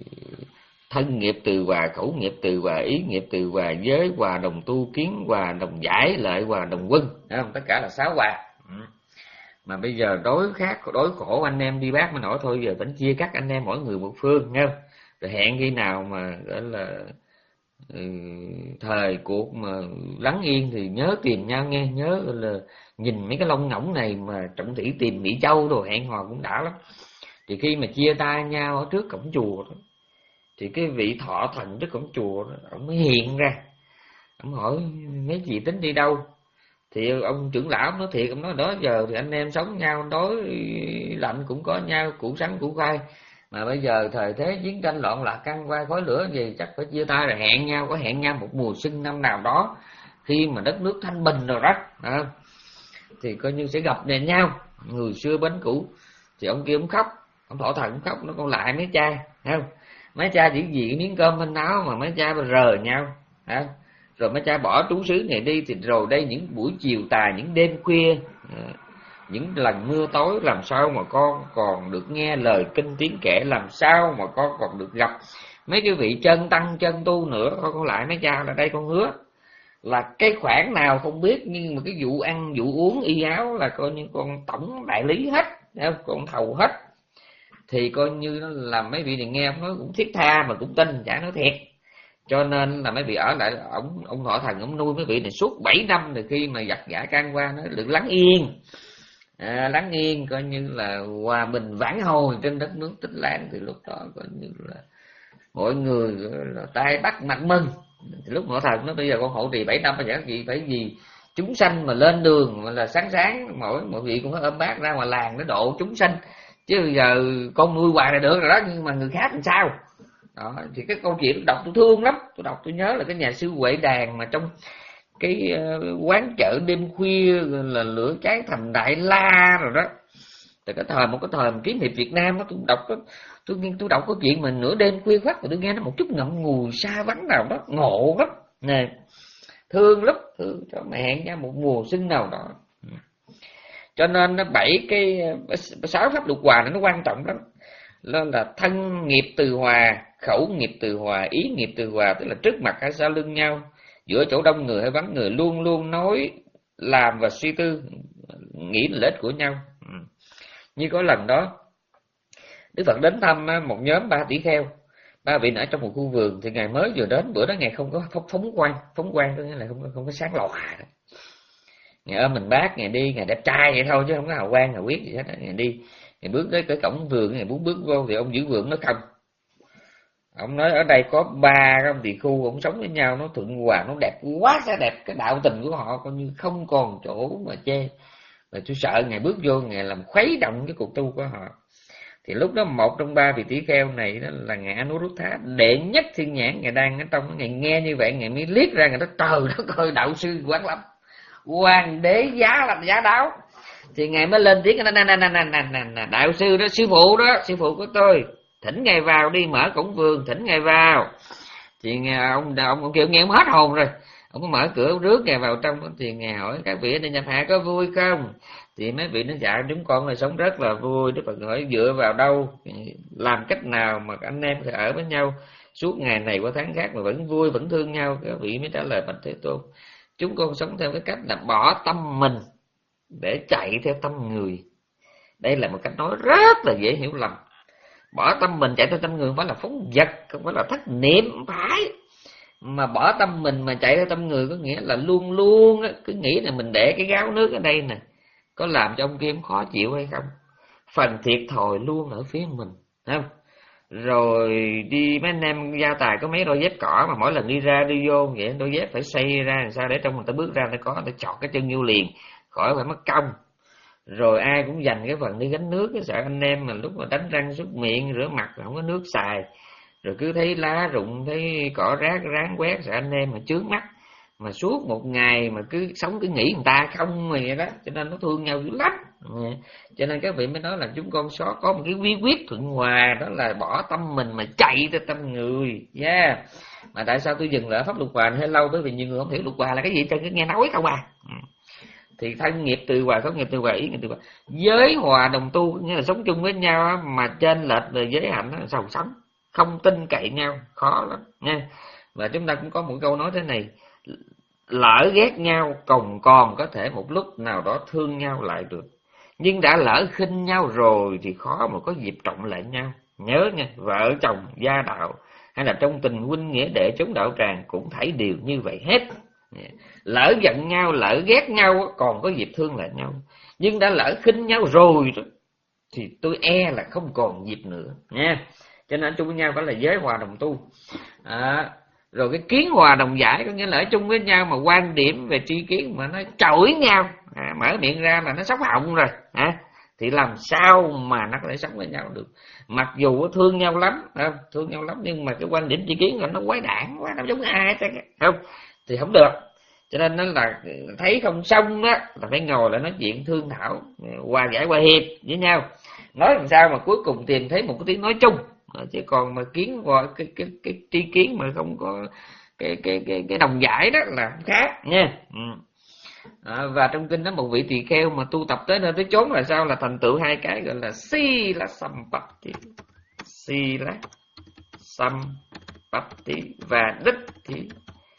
thân nghiệp từ hòa, khẩu nghiệp từ hòa, ý nghiệp từ hòa, giới hòa, đồng tu, kiến hòa, đồng giải, lợi hòa, đồng quân, không? Tất cả là sáu hòa. Ừ. Mà bây giờ đối khác đối khổ anh em đi bác mới nổi thôi, giờ vẫn chia cắt anh em mỗi người một phương, nghe không? Rồi hẹn khi nào mà gọi là ừ, thời cuộc mà lắng yên thì nhớ tìm nhau nghe, nhớ là nhìn mấy cái lông ngỗng này mà trọng thủy tìm Mỹ Châu rồi hẹn hò cũng đã lắm. Thì khi mà chia tay nhau ở trước cổng chùa đó, thì cái vị thọ thần trước cổng chùa đó, ông mới hiện ra, ông hỏi mấy chị tính đi đâu. Thì ông trưởng lão nói thiệt, ông nói đó giờ thì anh em sống nhau, đói lạnh cũng có nhau, củ sắn củ khoai, mà bây giờ thời thế chiến tranh loạn lạc căng qua khói lửa gì, chắc phải chia tay rồi hẹn nhau, có hẹn nhau một mùa xuân năm nào đó khi mà đất nước thanh bình rồi đó, à, thì coi như sẽ gặp lại nhau, người xưa bến cũ. Thì ông kia ông khóc, ông thọ thần ông khóc, nó còn lại mấy cha, thấy không? Mấy cha chỉ vì cái miếng cơm manh áo mà mấy cha rờ nhau, thấy không? Rồi mấy cha bỏ trú xứ này đi, thì rồi đây những buổi chiều tà, những đêm khuya, những lần mưa tối, làm sao mà con còn được nghe lời kinh tiếng kể, làm sao mà con còn được gặp mấy cái vị chân tăng chân tu nữa. Con còn lại mấy cha là đây con hứa là cái khoản nào không biết, nhưng mà cái vụ ăn vụ uống y áo là coi như con tổng đại lý hết, con thầu hết. Thì coi như nó làm mấy vị này nghe ông nói cũng thiết tha mà cũng tin, chả nói thiệt. Cho nên là mấy vị ở lại, ông ông thọ thần ông nuôi mấy vị này suốt bảy năm, từ khi mà giặc giả can qua nó được lắng yên, à, lắng yên coi như là hòa bình vãn hồi trên đất nước Tích Lan. Thì lúc đó coi như là mọi người là tay bắt mặt mừng. Thì lúc thọ thần nó bây giờ con hộ trì bảy năm mà chẳng gì phải gì chúng sanh mà lên đường mà là sáng sáng mỗi mọi vị cũng có ôm bát ra ngoài làng để độ chúng sanh, chứ bây giờ con nuôi hoài là được rồi đó, nhưng mà người khác làm sao đó. Thì cái câu chuyện đọc tôi thương lắm, tôi đọc tôi nhớ là cái nhà sư Huệ Đàn mà trong cái uh, quán chợ đêm khuya là lửa cháy thành Đại La rồi đó. Từ cái thời một cái thời mà kiếm hiệp Việt Nam đó, tôi đọc đó, tôi nghe tôi đọc cái chuyện mà nửa đêm khuya khoắt mà tôi nghe nó một chút ngậm ngùi xa vắng nào đó, ngộ lắm nè, thương lắm, thương cho mẹ hẹn nha một mùa xuân nào đó. Cho nên nó bảy cái sáu pháp lục hòa này nó quan trọng lắm. Đó là thân nghiệp từ hòa, khẩu nghiệp từ hòa, ý nghiệp từ hòa, tức là trước mặt hay sau lưng nhau, giữa chỗ đông người hay vắng người, luôn luôn nói làm và suy tư nghĩ lợi ích của nhau. Như có lần đó Đức Phật đến thăm một nhóm ba tỷ kheo, ba vị ở trong một khu vườn. Thì ngày mới vừa đến, bữa đó ngày không có phóng quang, phóng quang có nghĩa là không, không có sáng lòa. Ngài ôm mình bác, Ngài đi, Ngài đẹp trai vậy thôi chứ không có hào quang hào quyết gì hết. Ngài đi, Ngài bước tới cái cổng vườn, Ngài muốn bước vô thì ông giữ vườn nó không. Ông nói ở đây có ba cái ông tỳ khu, ông sống với nhau nó thuận hòa, nó đẹp quá sẽ đẹp, cái đạo tình của họ coi như không còn chỗ mà chê. Và tôi sợ Ngài bước vô, Ngài làm khuấy động cái cuộc tu của họ. Thì lúc đó một trong ba vị tỷ kheo này đó là Ngài Anuruddha, đệ nhất thiên nhãn, Ngài đang ở trong, Ngài nghe như vậy, Ngài mới liếc ra, Ngài nói trời đất ơi, đạo sư quán lắm, hoàng đế giá là giá đáo. Thì Ngài mới lên tiếng, nè nè nè nè nè nè, đạo sư đó, sư phụ đó, sư phụ của tôi, thỉnh Ngài vào đi, mở cổng vườn, thỉnh Ngài vào. Thì Ngài, ông, ông, ông kêu nghe ông hết hồn rồi, ông có mở cửa, ông rước Ngài vào trong. Thì Ngài hỏi các vị ở đây nhập hạ có vui không? Thì mấy vị nói dạ chúng con là sống rất là vui. Đức Phật hỏi dựa vào đâu, làm cách nào mà anh em phải ở với nhau suốt ngày này qua tháng khác mà vẫn vui vẫn thương nhau? Các vị mới trả lời bạch Thế Tôn, chúng con sống theo cái cách là bỏ tâm mình để chạy theo tâm người. Đây là một cách nói rất là dễ hiểu lầm. Bỏ tâm mình chạy theo tâm người không phải là phóng dật, không phải là thất niệm, không phải. Mà bỏ tâm mình mà chạy theo tâm người có nghĩa là luôn luôn cứ nghĩ là mình để cái gáo nước ở đây nè, có làm cho ông Kim khó chịu hay không? Phần thiệt thòi luôn ở phía mình, không? Rồi đi mấy anh em gia tài có mấy đôi dép cỏ mà mỗi lần đi ra đi vô vậy, đôi dép phải xây ra làm sao để trong người ta bước ra nó có, ta chọt cái chân vô liền, khỏi phải mất công. Rồi ai cũng dành cái phần đi gánh nước, cái sợ anh em mà lúc mà đánh răng súc miệng rửa mặt không có nước xài, rồi cứ thấy lá rụng thấy cỏ rác ráng quét, sợ anh em mà chướng mắt. Mà suốt một ngày mà cứ sống cứ nghĩ người ta không vậy đó, cho nên nó thương nhau dữ lắm. Cho nên các vị mới nói là chúng con xó có một cái bí quyết thuận hòa, đó là bỏ tâm mình mà chạy theo tâm người. Yeah. Mà tại sao tôi dừng lại pháp lục hòa hơi lâu? Bởi vì nhiều người không hiểu lục hòa là cái gì, cho cứ nghe nói không à. Thì thân nghiệp từ hòa, khẩu nghiệp từ hòa, ý nghiệp từ hòa. Giới hòa đồng tu nghĩa là sống chung với nhau mà trên lệch về giới hạnh nó sao sống, không tin cậy nhau khó lắm nha. Và chúng ta cũng có một câu nói thế này: lỡ ghét nhau còn còn có thể một lúc nào đó thương nhau lại được, nhưng đã lỡ khinh nhau rồi thì khó mà có dịp trọng lại nhau. Nhớ nha, vợ chồng gia đạo hay là trong tình huynh nghĩa đệ chống đạo tràng cũng thấy điều như vậy hết. Lỡ giận nhau, lỡ ghét nhau còn có dịp thương lại nhau, nhưng đã lỡ khinh nhau rồi thì tôi e là không còn dịp nữa nha. Cho nên chung với nhau phải là giới hòa đồng tu. À, rồi cái kiến hòa đồng giải có nghĩa là ở chung với nhau mà quan điểm về tri kiến mà nó chổi nhau, à, mở miệng ra là nó sốc họng rồi, à, thì làm sao mà nó có thể sống với nhau được? Mặc dù thương nhau lắm, không? thương nhau lắm nhưng mà cái quan điểm tri kiến là nó quái đản quá, nó giống ai hết, không? Thì không được. Cho nên nó là thấy không xong đó là phải ngồi lại nói chuyện thương thảo, hòa giải hòa hiệp với nhau, nói làm sao mà cuối cùng tìm thấy một cái tiếng nói chung. Chứ còn mà kiến qua cái cái cái tri kiến mà không có cái cái cái cái đồng giải đó là khác nha. Ừ. À, và trong kinh đó một vị tỳ kheo mà tu tập tới nơi tới chốn là sao, là thành tựu hai cái gọi là si la sampatti, si la sampatti và đích thì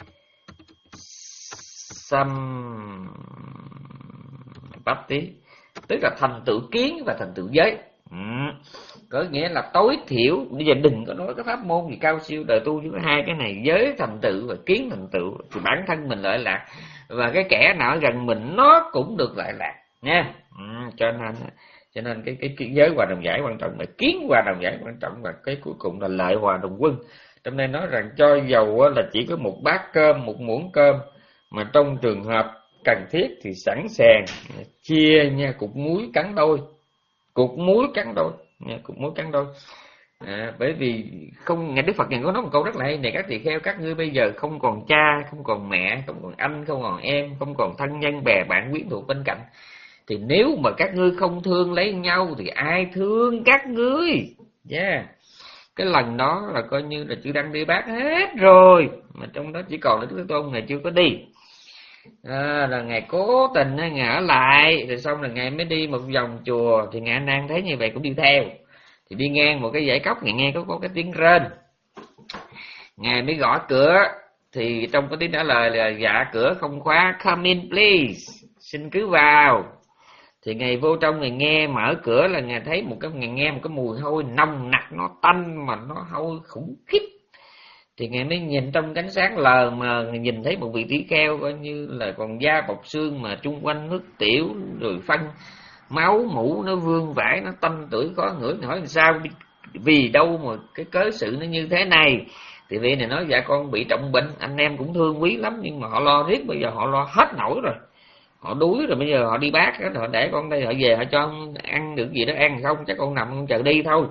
sampatti, tức là thành tựu kiến và thành tựu giới. Ừ. Có nghĩa là tối thiểu bây giờ đừng có nói cái pháp môn gì cao siêu, đời tu chỉ có hai cái này, giới thành tựu và kiến thành tựu, thì bản thân mình lợi lạc và cái kẻ nào gần mình nó cũng được lợi lạc nha. Ừ, cho nên cho nên cái, cái cái giới hòa đồng giải quan trọng, mà kiến hòa đồng giải quan trọng, và cái cuối cùng là lợi hòa đồng quân. Trong đây nói rằng cho dầu là chỉ có một bát cơm, một muỗng cơm, mà trong trường hợp cần thiết thì sẵn sàng chia nha, cục muối cắn đôi, cục muối cắn đôi nha, cục muối cắn đôi. À, bởi vì không, Ngài Đức Phật Ngài có nói một câu rất là hay này: các tỳ kheo, các ngươi bây giờ không còn cha, không còn mẹ, không còn anh, không còn em, không còn thân nhân bè bạn quyến thuộc bên cạnh, thì nếu mà các ngươi không thương lấy nhau thì ai thương các ngươi? Yeah. Cái lần đó là coi như là chư Đăng đi bác hết rồi, mà trong đó chỉ còn là Đức Thế Tôn Ngài chưa có đi. À, là Ngài cố tình Ngài ở lại, rồi xong là Ngài mới đi một vòng chùa, thì Ngài A Nan thấy như vậy cũng đi theo. Thì đi ngang một cái dãy cốc, Ngài nghe có, có cái tiếng rên, Ngài mới gõ cửa. Thì trong cái tiếng trả lời là dạ cửa không khóa, come in please, xin cứ vào. Thì Ngài vô trong, Ngài nghe mở cửa là Ngài thấy một cái, Ngài nghe một cái mùi hôi nồng nặc, nó tanh mà nó hôi khủng khiếp. Thì ngài mới nhìn trong cánh sáng lờ mà nhìn thấy một vị tỷ kheo coi như là còn da bọc xương, mà chung quanh nước tiểu rồi phân máu mũ nó vương vãi, nó tanh tưởi khó ngửi. Hỏi làm sao, vì đâu mà cái cớ sự nó như thế này? Thì vị này nói dạ con bị trọng bệnh, anh em cũng thương quý lắm, nhưng mà họ lo riết, bây giờ họ lo hết nổi rồi, họ đuối rồi, bây giờ họ đi bác họ để con đây, họ về họ cho ăn được gì đó ăn không, chắc con nằm con chờ đi thôi.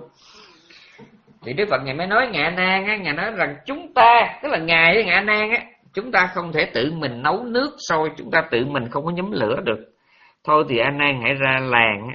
Thì Đức Phật ngài mới nói ngài A Nan á, ngài nói rằng chúng ta, tức là ngài với ngài A Nan á, chúng ta không thể tự mình nấu nước sôi, chúng ta tự mình không có nhóm lửa được. Thôi thì A Nan hãy ra làng á,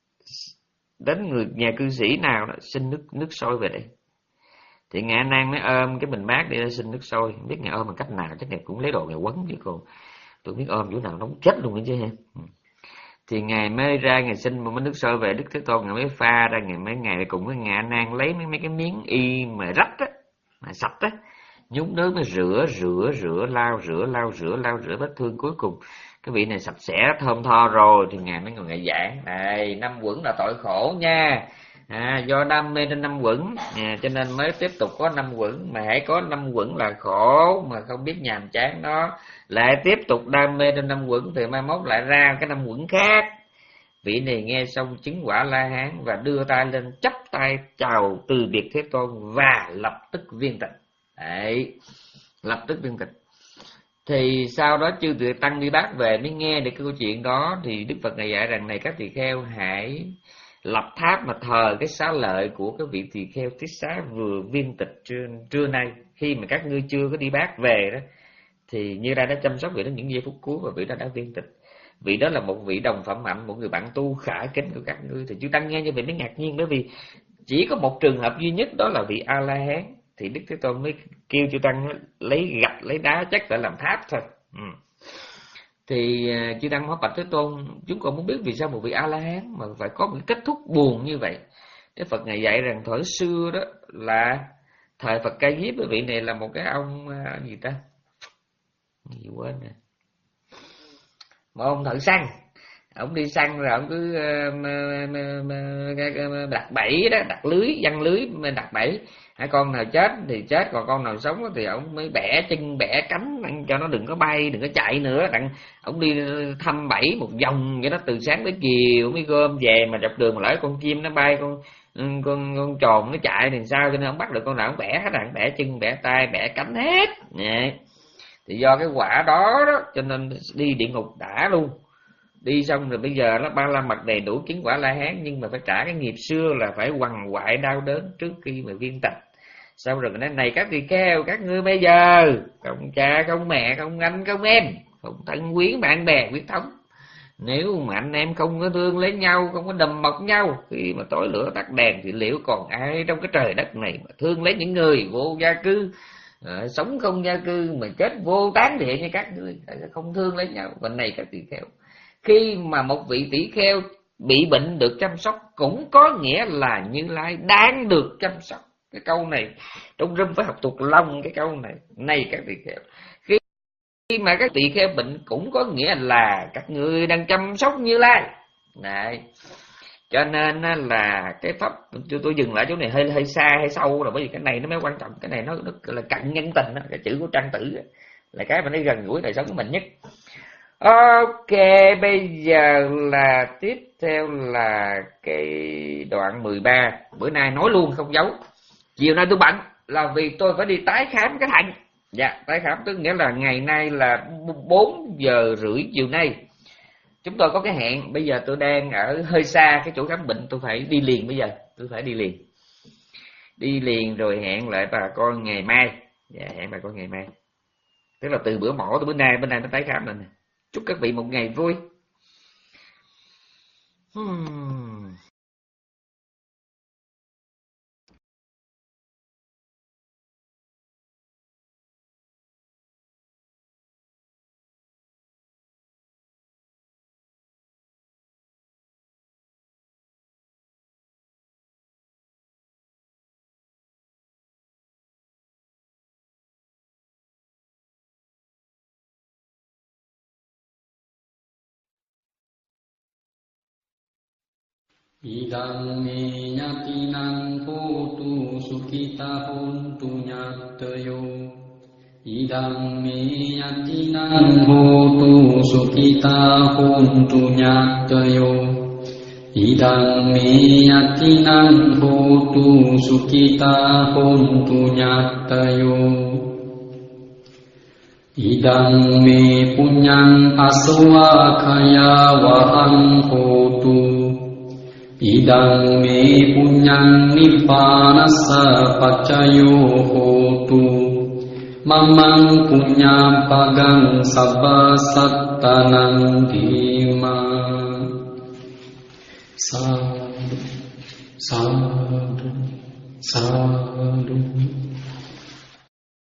đến người nhà cư sĩ nào đó xin nước nước sôi về đây. Thì ngài A Nan mới ôm cái bình bát đi ra xin nước sôi, không biết ngài ôm bằng cách nào, chắc ngài cũng lấy đồ ngài quấn chứ còn tôi biết ôm chỗ nào nóng chết luôn đó chứ ha. Thì ngài mới ra ngài xin một cái nước sôi về, Đức Thế Tôn ngài mới pha ra, ngài mới ngài cùng với ngài A Nan lấy mấy mấy cái miếng y mà rách á, mà sạch á, nhúng nước mới rửa rửa rửa lau rửa lau rửa lau rửa vết thương. Cuối cùng cái vị này sạch sẽ thơm tho rồi thì ngài mới ngồi ngài giảng này, năm quẩn là tội khổ nha, à, do đam mê trên năm quẩn, à, cho nên mới tiếp tục có năm quẩn, mà hãy có năm quẩn là khổ, mà không biết nhàm chán nó, lại tiếp tục đam mê trên năm quẩn thì mai mốt lại ra cái năm quẩn khác. Vị này nghe xong chứng quả La Hán và đưa tay lên chắp tay chào từ biệt Thế Tôn và lập tức viên tịch. Đấy, lập tức viên tịch. Thì sau đó chư Tuệ Tăng đi bác về mới nghe được cái câu chuyện đó, thì Đức Phật ngài dạy rằng này các tỳ kheo, hãy lập tháp mà thờ cái xá lợi của cái vị tỳ kheo Tiết Xá vừa viên tịch trưa, trưa nay. Khi mà các ngươi chưa có đi bác về đó, thì Như Lai đã chăm sóc vị đó những giây phút cuối và vị đó đã viên tịch. Vị đó là một vị đồng phẩm hạnh, một người bạn tu khả kính của các ngươi. Thì chư Tăng nghe như vậy mới ngạc nhiên, bởi vì chỉ có một trường hợp duy nhất, đó là vị A La Hán. Thì Đức Thế Tôn mới kêu chư Tăng lấy gạch lấy đá chắc để làm tháp thôi. Ừ. Thì chư Tăng hỏi bạch Thế Tôn, chúng con muốn biết vì sao một vị A La Hán mà phải có một kết thúc buồn như vậy. Đức Phật ngài dạy rằng thời xưa đó là thời Phật Ca Diếp, vị này là một cái ông gì ta, gì quên nè, một ông thợ săn. Ông đi săn rồi ông cứ đặt bẫy đó, đặt lưới, giăng lưới đặt bẫy. Hai con nào chết thì chết, còn con nào sống thì ông mới bẻ chân bẻ cánh cho nó đừng có bay, đừng có chạy nữa. Đặng ông đi thăm bẫy một vòng vậy đó, từ sáng tới chiều mới gom về, mà dọc đường mà lỡ con chim nó bay, con con con trồn nó chạy thì sao, cho nên ông bắt được con nào ông bẻ hết, đặng bẻ chân bẻ tay bẻ cánh hết. Vậy thì do cái quả đó đó cho nên đi địa ngục đã luôn. Đi xong rồi bây giờ nó ba la mật đầy đủ chứng quả La Hán, nhưng mà phải trả cái nghiệp xưa là phải quằn quại đau đớn trước khi mà viên tịch. Sau rồi nói này các tỳ kheo, các ngươi bây giờ không cha không mẹ không anh không em không thân quyến bạn bè huyết thống, nếu mà anh em không có thương lấy nhau, không có đùm bọc nhau, khi mà tối lửa tắt đèn thì liệu còn ai trong cái trời đất này mà thương lấy những người vô gia cư, à, sống không gia cư mà chết vô tán địa như các ngươi, không thương lấy nhau. Và này các tỳ kheo, khi mà một vị tỷ kheo bị bệnh được chăm sóc cũng có nghĩa là Như Lai đang được chăm sóc. Cái câu này trong râm phải học thuộc lòng cái câu này. Này các tỳ kheo, khi khi mà các tỳ kheo bệnh cũng có nghĩa là các người đang chăm sóc Như Lai. Đấy, cho nên là cái pháp tôi, tôi dừng lại chỗ này hơi hơi xa hay sâu, là bởi vì cái này nó mới quan trọng. Cái này nó, nó là cận nhân tình đó. Cái chữ của Trang Tử là cái mà nó gần gũi đời sống của mình nhất. Ok, bây giờ là tiếp theo là cái đoạn mười ba. Bữa nay nói luôn không giấu, chiều nay tôi bận là vì tôi phải đi tái khám cái thận. Dạ, tái khám tức nghĩa là ngày nay là bốn giờ rưỡi chiều nay chúng tôi có cái hẹn. Bây giờ tôi đang ở hơi xa cái chỗ khám bệnh, tôi phải đi liền. Bây giờ tôi phải đi liền Đi liền rồi hẹn lại bà con ngày mai. Dạ, hẹn bà con ngày mai. Tức là từ bữa mổ tới bữa nay, bữa nay nó tái khám rồi nè. Chúc các vị một ngày vui. Hmm. Idang me yatinang hotu sukita hontu nyatayo. Idang me yatinang hotu sukita hontu nyatayo. Idang me yatinang hotu sukita hontu nyatayo. Idang me punyang aswakaya wahang hotu. Idang me punyang nippanassa paccayo hotu. Mamang punya pagang sabba sattanang dima. Sadhu, sadhu, sadhu.